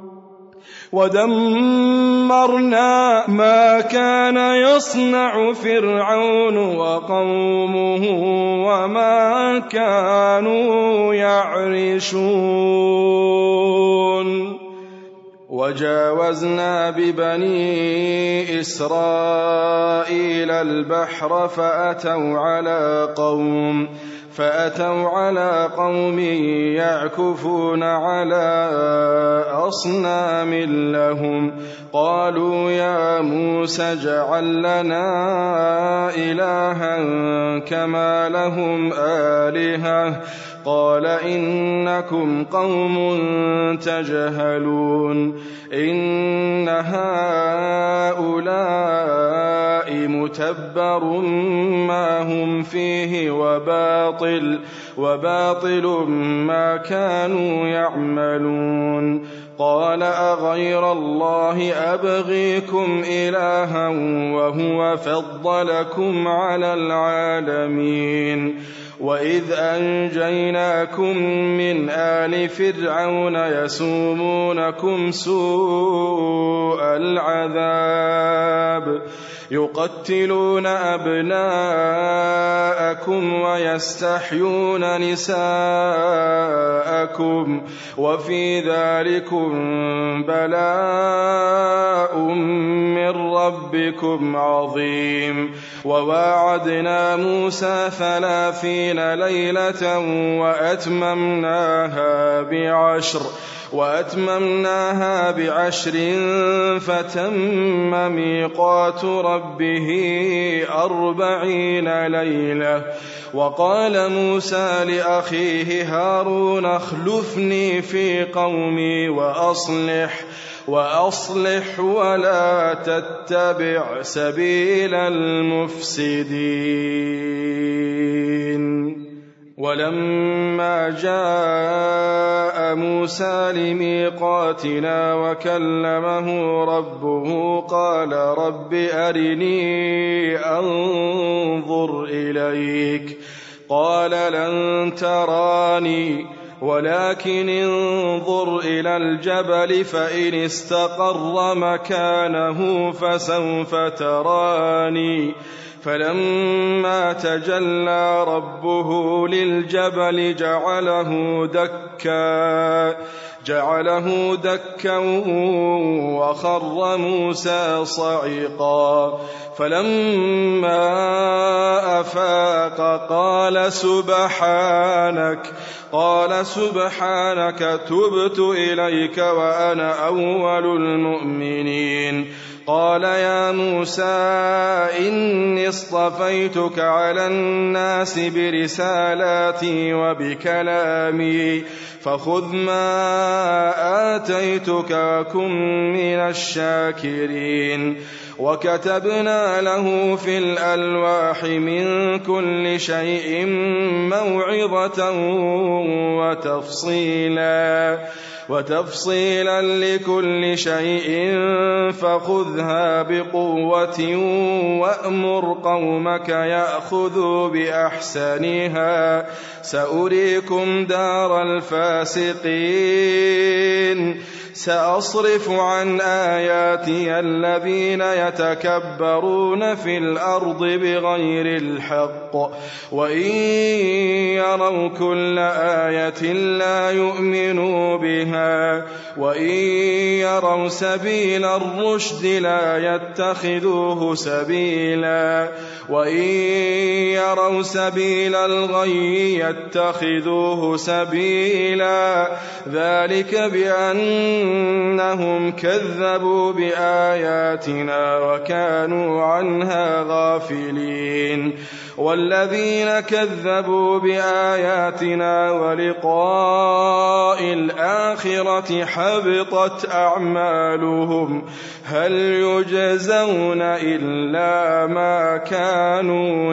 ودمرنا ما كان يصنع فرعون وقومه وما كانوا يعرشون وجاوزنا ببني إسرائيل البحر فأتوا على قوم فأتوا على قوم يعكفون على أصنام لهم قالوا يا موسى اجعل لنا إلها كما لهم آلهة قال إنكم قوم تجهلون إن هؤلاء متبر ما هم فيه وباطل وباطل ما كانوا يعملون قال أغير الله أبغيكم إلها وهو فضلكم على العالمين وإذ أنجيناكم من آل فرعون يسومونكم سوء العذاب يقتلون أبناءكم ويستحيون نساءكم وفي ذلكم بلاء من ربكم عظيم وواعدنا موسى ثلاثين ليلة وأتممناها بعشر وأتممناها بعشر فتم ميقات ربه أربعين ليلة وقال موسى لأخيه هارون اخلفني في قومي وأصلح وأصلح ولا تتبع سبيل المفسدين ولما جاء موسى لميقاتنا وكلمه ربه قال رب أرني أنظر إليك قال لن تراني ولكن انظر إلى الجبل فإن استقر مكانه فسوف تراني فلما تجلى ربه للجبل جعله دكا جعله دكا وخر موسى صعقا فلما أفاق قال سبحانك قال سبحانك تبت إليك وأنا أول المؤمنين قال يا موسى إني اصطفيتك على الناس برسالاتي وبكلامي فخذ ما آتيتك وكن من الشاكرين وكتبنا له في الألواح من كل شيء موعظة وتفصيلا وتفصيلا لكل شيء فخذها بقوة وأمر قومك يأخذوا بأحسنها سأريكم دار الفاسقين سأصرف عن آياتي الذين يتكبرون في الأرض بغير الحق وإن يروا كل آية لا يؤمنوا بها وإن يروا سبيل الرشد لا يتخذوه سبيلا وإن يروا سبيل الغي يتخذوه سبيلا ذلك بأنهم كذبوا بآياتنا وكانوا عنها غافلين والذين كذبوا بآياتنا ولقاء الآخرة حبطت أعمالهم هل يجزون إلا ما كانوا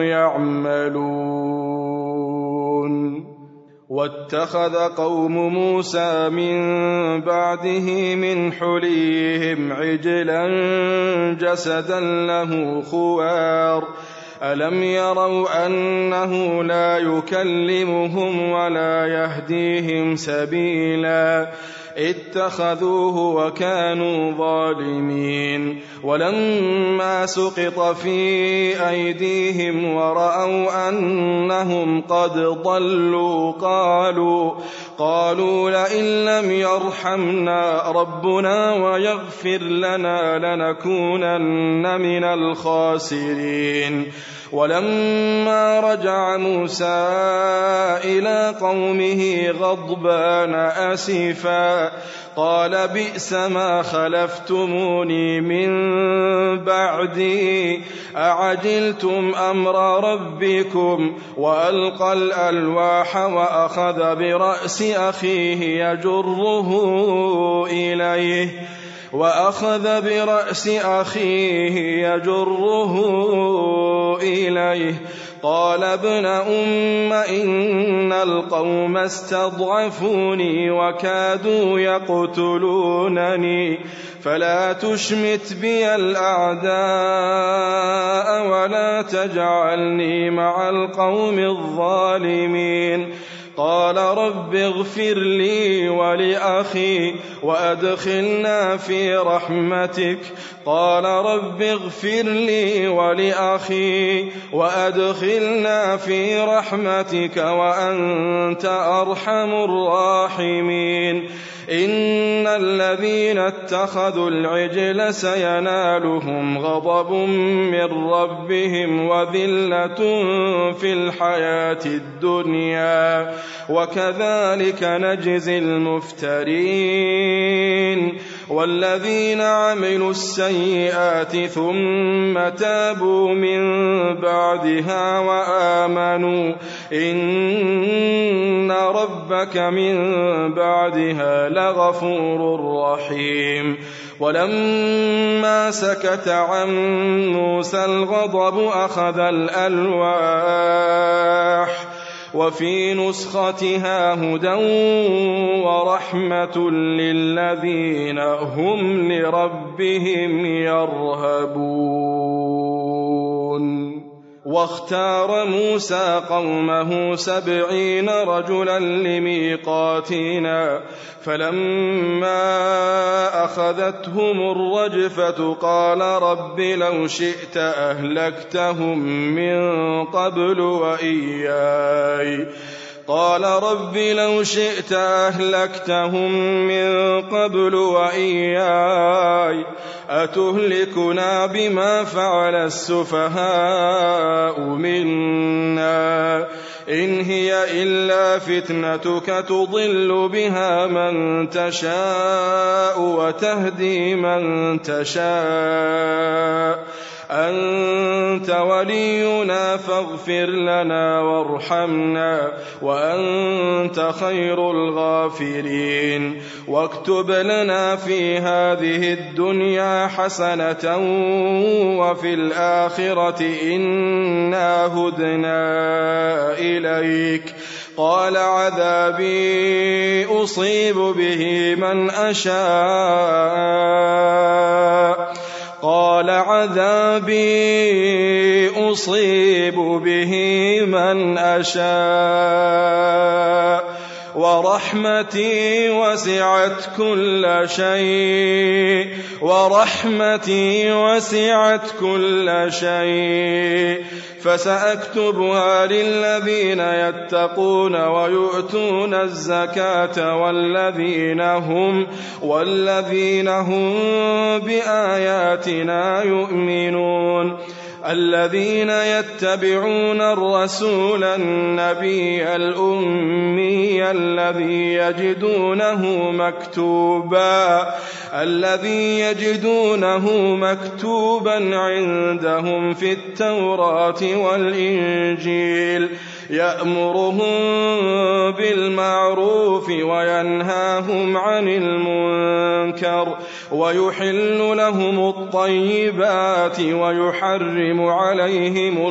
يعملون واتخذ قوم موسى من بعده من حليهم عجلا جسدا له خوار ألم يروا أنه لا يكلمهم ولا يهديهم سبيلا اتخذوه وكانوا ظالمين ولما سقط في أيديهم ورأوا أنهم قد ضلوا قالوا قالوا لئن لم يرحمنا ربنا ويغفر لنا لنكونن من الخاسرين. ولما رجع موسى إلى قومه غضبان أسفا قال بئس ما خلفتموني من بعدي أعجلتم أمر ربكم وألقى الألواح وأخذ برأس أخيه يجره إليه وأخذ برأس أخيه يجره إليه قال ابن أم إن القوم استضعفوني وكادوا يقتلونني فلا تشمت بي الأعداء ولا تجعلني مع القوم الظالمين. قال رب اغفر لي ولأخي وأدخلنا في رحمتك قال رب اغفر لي ولأخي وأدخلنا في رحمتك وأنت أرحم الراحمين. إن الذين اتخذوا العجل سينالهم غضب من ربهم وذلة في الحياة الدنيا وكذلك نجزي المفترين. والذين عملوا السيئات ثم تابوا من بعدها وآمنوا إن ربك من بعدها لغفور رحيم. ولما سكت عن موسى الغضب أخذ الألواح وفي نسختها هدى ورحمة للذين هم لربهم يرهبون. واختار موسى قومه سبعين رجلا لميقاتنا فلما أخذتهم الرجفة قال رب لو شئت أهلكتهم من قبل وإياي قال رب لو شئت أهلكتهم من قبل وإياي أتهلكنا بما فعل السفهاء منا إن هي إلا فتنتك تضل بها من تشاء وتهدي من تشاء أنت ولينا فاغفر لنا وارحمنا وأنت خير الغافرين. واكتب لنا في هذه الدنيا حسنة وفي الآخرة إنا هدنا إليك قال عذابي أصيب به من أشاء قال عذابي أصيب به من أشاء ورحمتي وسعت كل شيء ورحمتي وسعت كل شيء فسأكتبها للذين يتقون ويؤتون الزكاة والذين هم والذين هم بآياتنا يؤمنون. الذين يتبعون الرسول النبي الأمي الذي يجدونه مكتوبا الذي يجدونه مكتوبا عندهم في التوراة والإنجيل يأمرهم بالمعروف وينهاهم عن المنكر ويحل لهم الطيبات ويحرم عليهم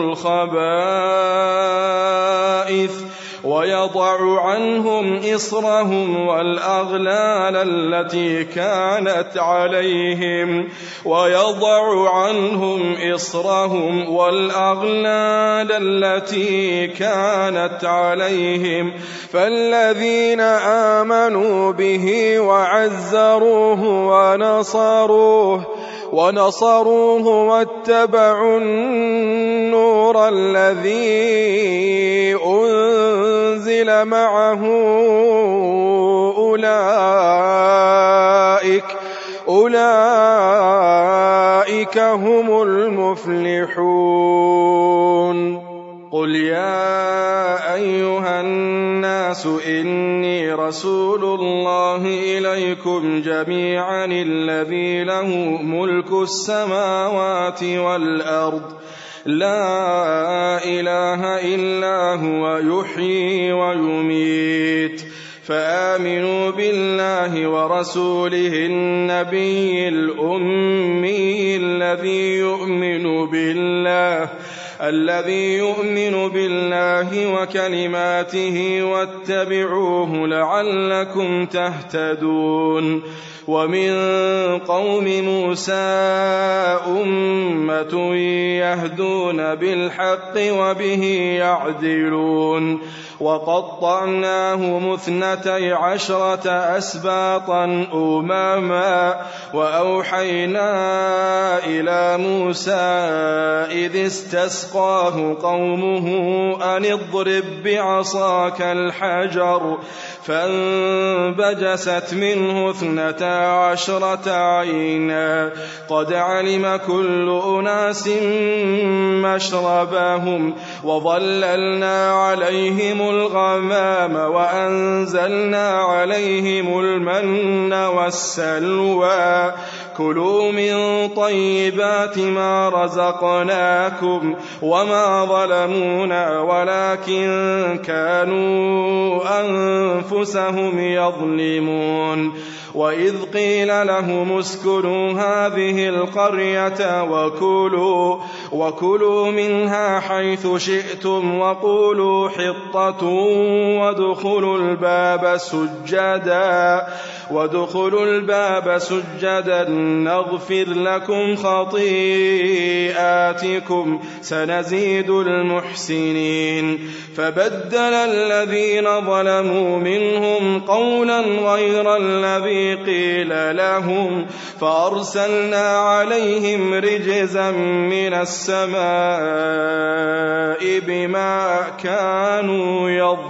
الخبائث ويضع عنهم إصرهم والأغلال التي كانت عليهم ويضع عنهم إصرهم والأغلال التي كانت عليهم فالذين آمنوا به وعزروه ونصروه ونصروه واتبعوا النور الذي أنزل ينزل معه أولئك أولئك هم المفلحون. قل يا أيها الناس إني رسول الله إليكم جميعا الذي له ملك السماوات والأرض لا إله إلا هو يحيي ويميت فآمنوا بالله ورسوله النبي الأمي الذي يؤمن بالله الذي يؤمن بالله وكلماته واتبعوه لعلكم تهتدون. ومن قوم موسى أمة يهدون بالحق وبه يعدلون. وقطعناهم اثنتي عشرة أسباطا أمما وأوحينا إلى موسى إذ استسقاه قومه أن اضرب بعصاك الحجر فانبجست منه اثنتا عشرة عينا قد علم كل أناس مشربهم وظللنا عليهم الغمام وأنزلنا عليهم المن والسلوى كلوا من طيبات ما رزقناكم وما ظلمونا ولكن كانوا أنفسهم يظلمون. وإذ قيل لهم اسكنوا هذه القرية وكلوا, وكلوا منها حيث شئتم وقولوا حطة وادخلوا الباب سجدا وادخلوا الباب سجدا نغفر لكم خطيئاتكم سنزيد المحسنين. فبدل الذين ظلموا منهم قولا غير الذي قيل لهم فأرسلنا عليهم رجزا من السماء بما كانوا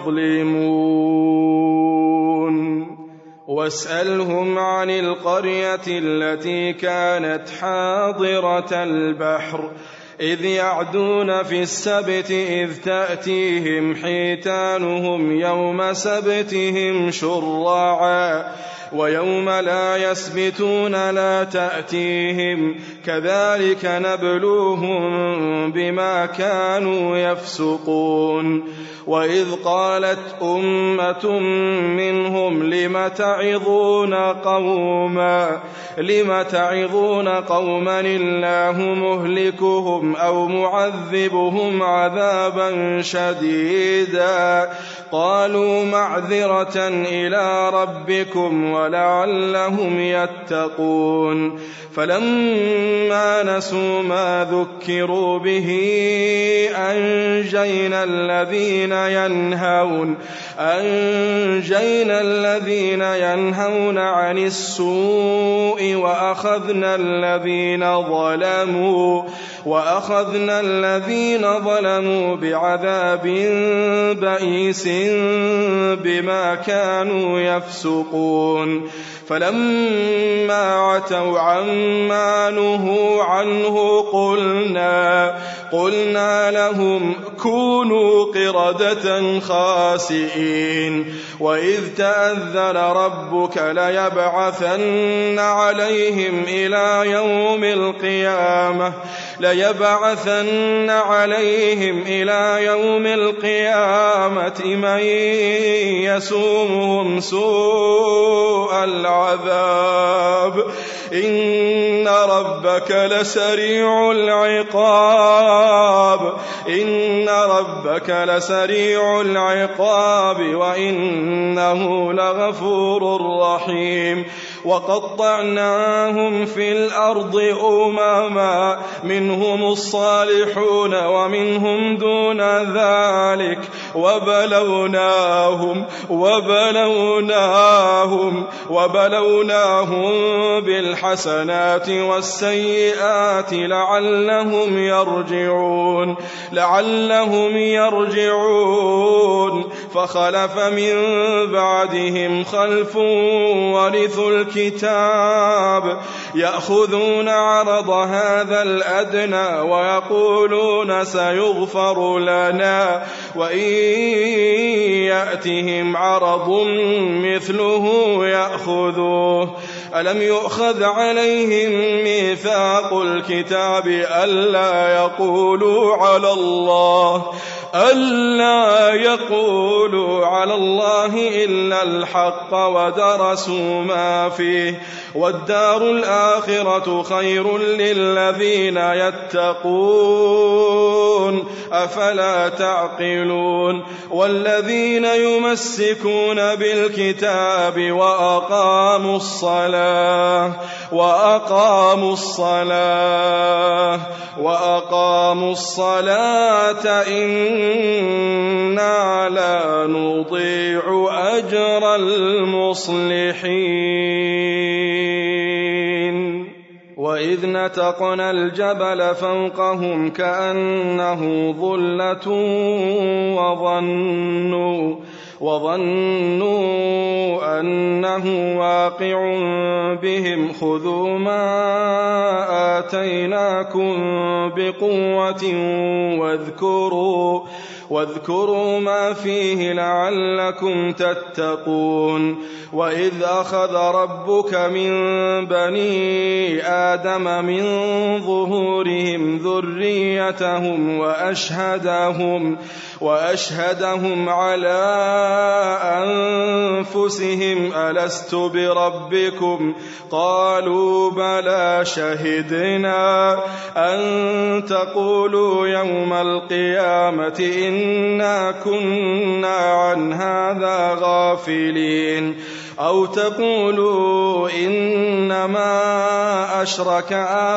يظلمون. واسألهم عن القرية التي كانت حاضرة البحر إذ يعدون في السبت إذ تأتيهم حيتانهم يوم سبتهم شرعا ويوم لا يسبتون لا تأتيهم كذلك نبلوهم بما كانوا يفسقون. وإذ قالت أمة منهم لم تعظون قوما لم تعظون قوما الله مهلكهم أو معذبهم عذابا شديدا قالوا معذرة إلى ربكم ولعلهم يتقون. فلما نسوا ما ذكروا به أنجينا الذين ينهون أنجينا الذين ينهون عن السوء وأخذنا الذين ظلموا وأخذنا الذين ظلموا بعذاب بئيس بما كانوا يفسقون. فلما عتوا عما نهوا عنه قلنا قلنا لهم كونوا قردة خاسئين. وإذ تأذن ربك ليبعثن عليهم إلى يوم القيامة ليبعثن عليهم إلى يوم القيامة من يسومهم سوء العذاب إن ربك لسريع العقاب إن ربك لسريع العقاب وإنه لغفور رحيم. وقطعناهم في الأرض أمما منهم الصالحون ومنهم دون ذلك وبلوناهم وبلوناهم وبلوناهم بالحسنات والسيئات لعلهم يرجعون لعلهم يرجعون فخلف من بعدهم خلف ورثوا الكتاب يأخذون عرض هذا الأدنى ويقولون سيغفر لنا وإن يأتهم عرض مثله يأخذوه ألم يؤخذ عليهم ميثاق الكتاب ألا يقولوا على الله ألا يقولوا على الله إلا الحق ودرسوا ما فيه والدار الآخرة خير للذين يتقون أفلا تعقلون والذين يمسكون بالكتاب وأقاموا الصلاة وأقاموا الصلاة وأقاموا الصلاة إنا لا نضيع أجر المصلحين وإذ نتقنا الجبل فوقهم كأنه ظلة وظنوا وظنوا أنه واقع بهم خذوا ما آتيناكم بقوة واذكروا واذكروا ما فيه لعلكم تتقون وإذ أخذ ربك من بني آدم من ظهورهم ذريتهم وأشهدهم وأشهدهم على أنفسهم ألست بربكم قالوا بلى شهدنا أن تقولوا يوم القيامة إنا كنا عن هذا غافلين أو تقولوا إنما أشرك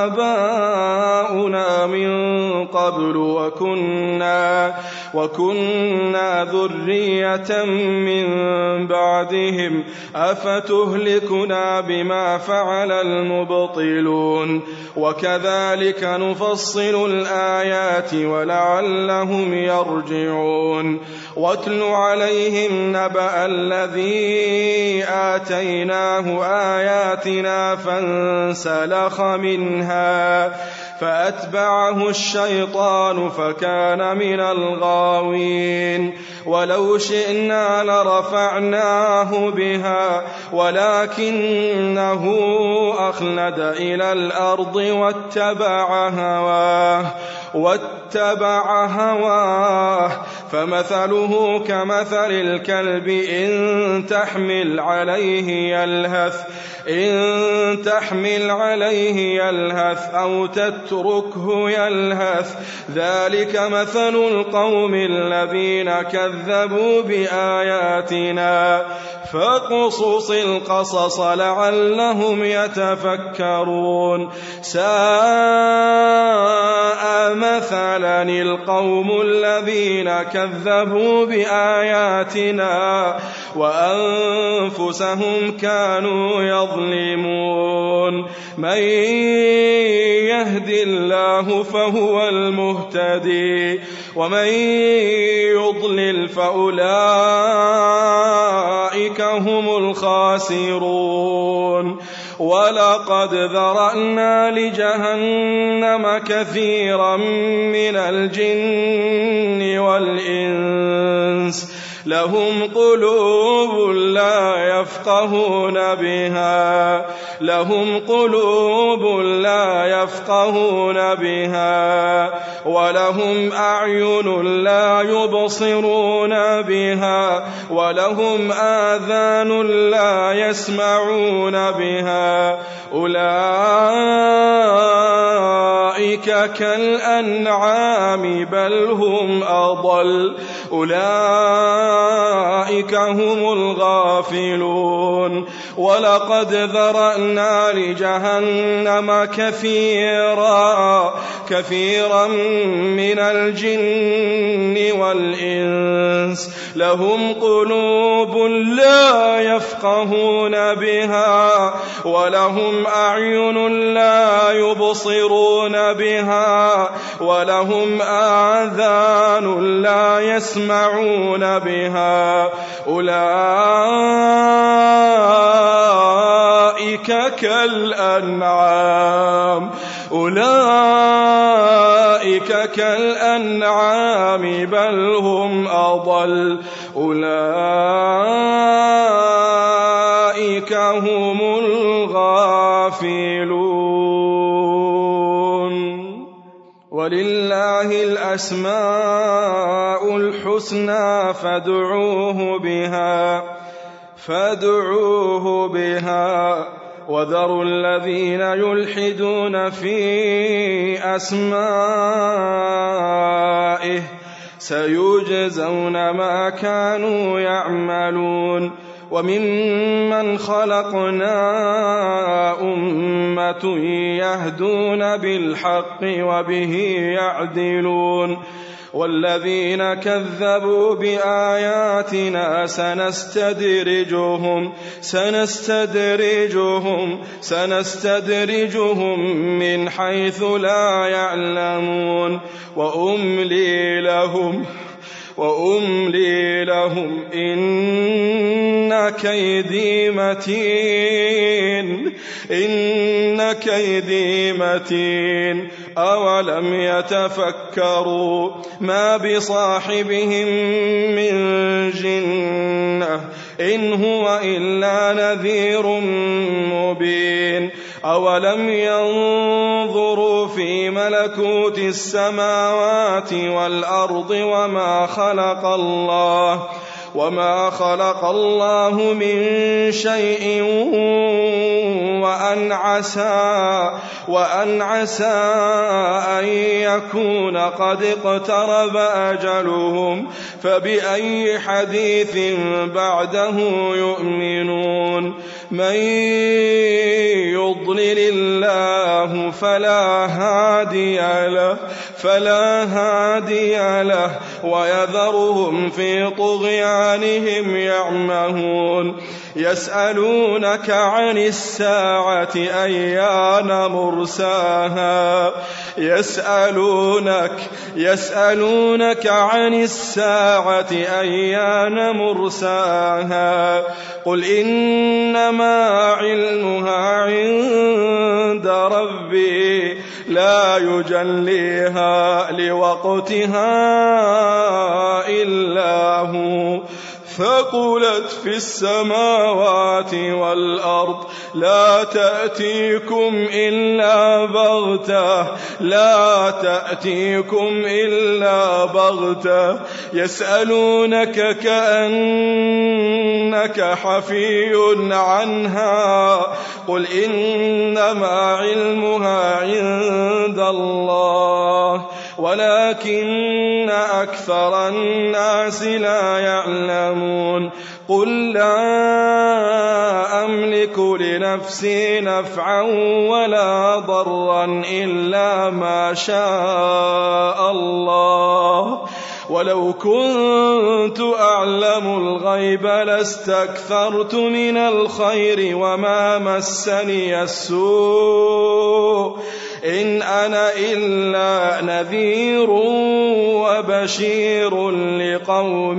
آباؤنا من قبل وكنا وكنا ذرية من بعدهم أفتهلكنا بما فعل المبطلون وكذلك نفصل الآيات ولعلهم يرجعون واتل عليهم نبأ الذي آتيناه آياتنا فانسلخ منها فأتبعه الشيطان فكان من الغاوين ولو شئنا لرفعناه بها ولكنه أخلد إلى الأرض واتبع هواه واتبع هواه فمثله كمثل الكلب إن تحمل عليه يلهث إن تحمل عليه يلهث أو تتركه يلهث ذلك مثل القوم الذين كذبوا بآياتنا فاقصص القصص لعلهم يتفكرون ساء مثلا القوم الذين كذبوا بآياتنا وأنفسهم كانوا يظلمون من يهد الله فهو المهتدي ومن يضلل فأولئك هم الخاسرون ولقد ذرأنا لجهنم كثيرا من الجن والإنس لهم قلوب لا يفقهون بها لهم قلوب لا يفقهون بها ولهم أعين لا يبصرون بها ولهم آذان لا يسمعون بها أولئك كالأنعام بل هم أضل أولئك هم الغافلون ولقد ذرأنا لجهنم كثيرا كثيرا من الجن والإنس لهم قلوب لا يفقهون بها ولهم أعين لا يبصرون بها ولهم آذان لا يسمعون بها أولئك كالأنعام أولئك كالأنعام بل هم أضل أولئك هم الغافلون ولله الأسماء الحسنى فادعوه بها فادعوه بها وذروا الذين يلحدون في أسمائه سيجزون ما كانوا يعملون وممن خلقنا أمة يهدون بالحق وبه يعدلون والذين كذبوا بآياتنا سنستدرجهم سنستدرجهم سنستدرجهم من حيث لا يعلمون وأملي لهم وأملي لهم إن كيدي متين إن كيدي متين أولم يتفكروا ما بصاحبهم من جنة إن هو إلا نذير مبين أولم ينظروا في ملكوت السماوات والأرض وما خلق الله وما خلق الله من شيء وأن عسى وأن عسى أن يكون قد اقترب أجلهم فبأي حديث بعده يؤمنون من يضلل الله فلا هادي له فلا هادي له ويذرهم في طغيانهم يعمهون يسألونك عن الساعة أيان مرساها يسألونك يسألونك عن الساعة أيان مرساها قل إنما علمها عند ربي لا يجليها لوقتها إلا هو ثقلت في السماوات والأرض لا تأتيكم إلا بغتة لا تأتيكم إلا بغتة يسألونك كأنك حفي عنها قل إنما علمها عند الله ولكن أكثر الناس لا يعلمون قل لا أملك لنفسي نفعا ولا ضرا إلا ما شاء الله ولو كنت أعلم الغيب لاستكثرت من الخير وما مسني السوء إن أنا إلا نذير وبشير لقوم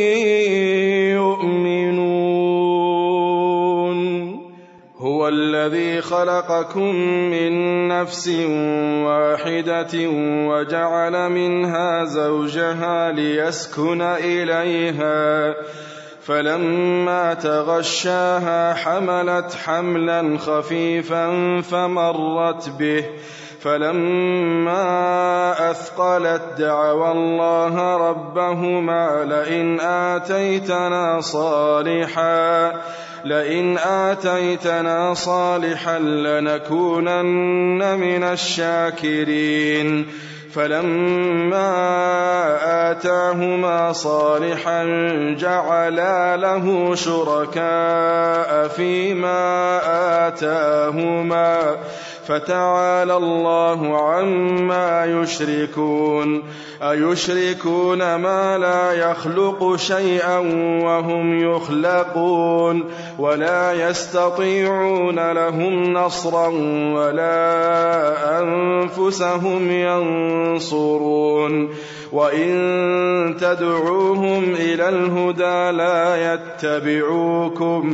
يؤمنون هو الذي خلقكم من نفس واحدة وجعل منها زوجها ليسكن إليها فلما تغشاها حملت حملا خفيفا فمرت به فلما أثقلت دعوا الله ربهما لئن آتيتنا صالحا لئن آتيتنا صالحا لنكونن من الشاكرين فلما آتاهما صالحا جعلا له شركاء فيما آتاهما فتعالى الله عما يشركون أيشركون ما لا يخلق شيئا وهم يخلقون ولا يستطيعون لهم نصرا ولا أنفسهم ينصرون وإن تدعوهم إلى الهدى لا يتبعوكم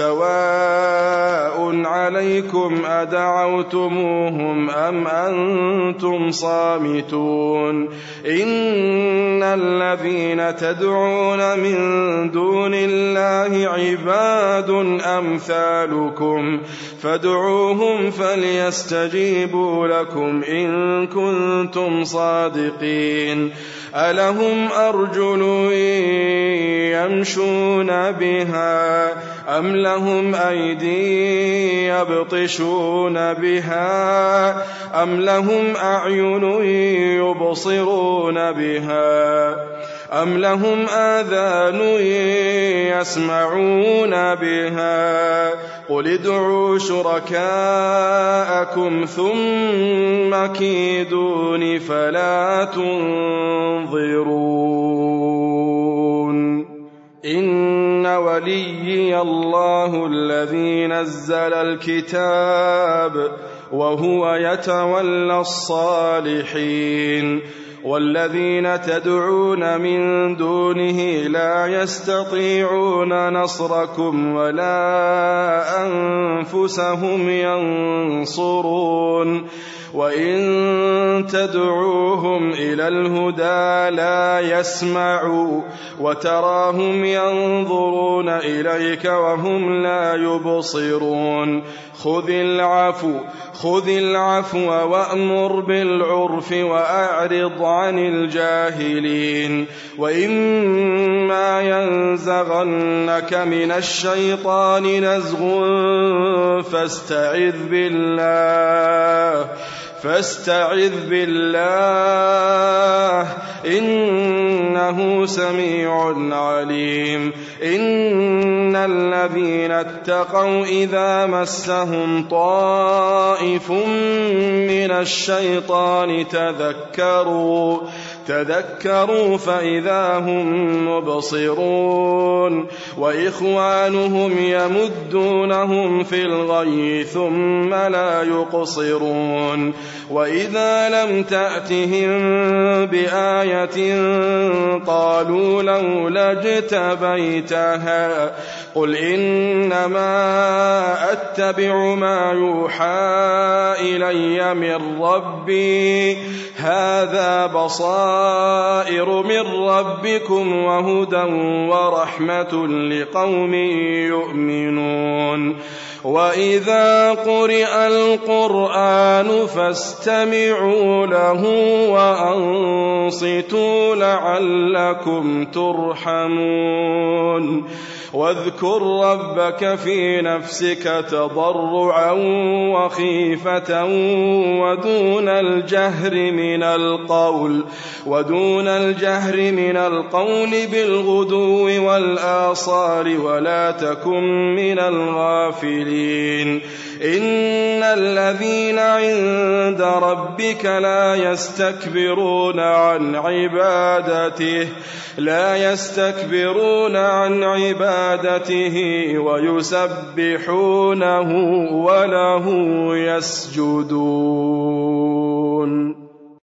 سواء عليكم أدعوتموهم أم أنتم صامتون إن الذين تدعون من دون الله عباد أمثالكم فادعوهم فليستجيبوا لكم إن كنتم صادقين ألهم أرجل يمشون بها أم لهم أيدي يبطشون بها أم لهم أعين يبصرون بها أم لهم آذان يسمعون بها قل ادعوا شركاءكم ثم كيدون فلا تنظرون إن وليي الله الذي نزل الكتاب وهو يتولى الصالحين والذين تدعون من دونه لا يستطيعون نصركم ولا أنفسهم ينصرون وإن تدعوهم إلى الهدى لا يسمعوا وتراهم ينظرون إليك وهم لا يبصرون خذ العفو خذ العفو وأمر بالعرف وأعرض عن الجاهلين وإما ينزغنك من الشيطان نزغ فاستعذ بالله فاستعذ بالله إنه سميع عليم إن الذين اتقوا إذا مسهم طائف من الشيطان تذكروا تذكروا فإذا هم مبصرون وإخوانهم يمدونهم في الغي ثم لا يقصرون وإذا لم تأتهم بآية قالوا لولا اجتبيتها قل إنما أتبع ما يوحى إلي من ربي هذا بصائر من ربكم وهدى ورحمة لقوم يؤمنون وإذا قرئ القرآن فاستمعوا له وأنصتوا لعلكم ترحمون واذكر ربك في نفسك تضرعا وخيفة ودون الجهر من القول ودون الجهر من القول بالغدو والآصال ولا تكن من الغافلين إن الذين عند ربك لا يستكبرون عن عبادته لا يستكبرون عن عبادته ويسبحونه وله يسجدون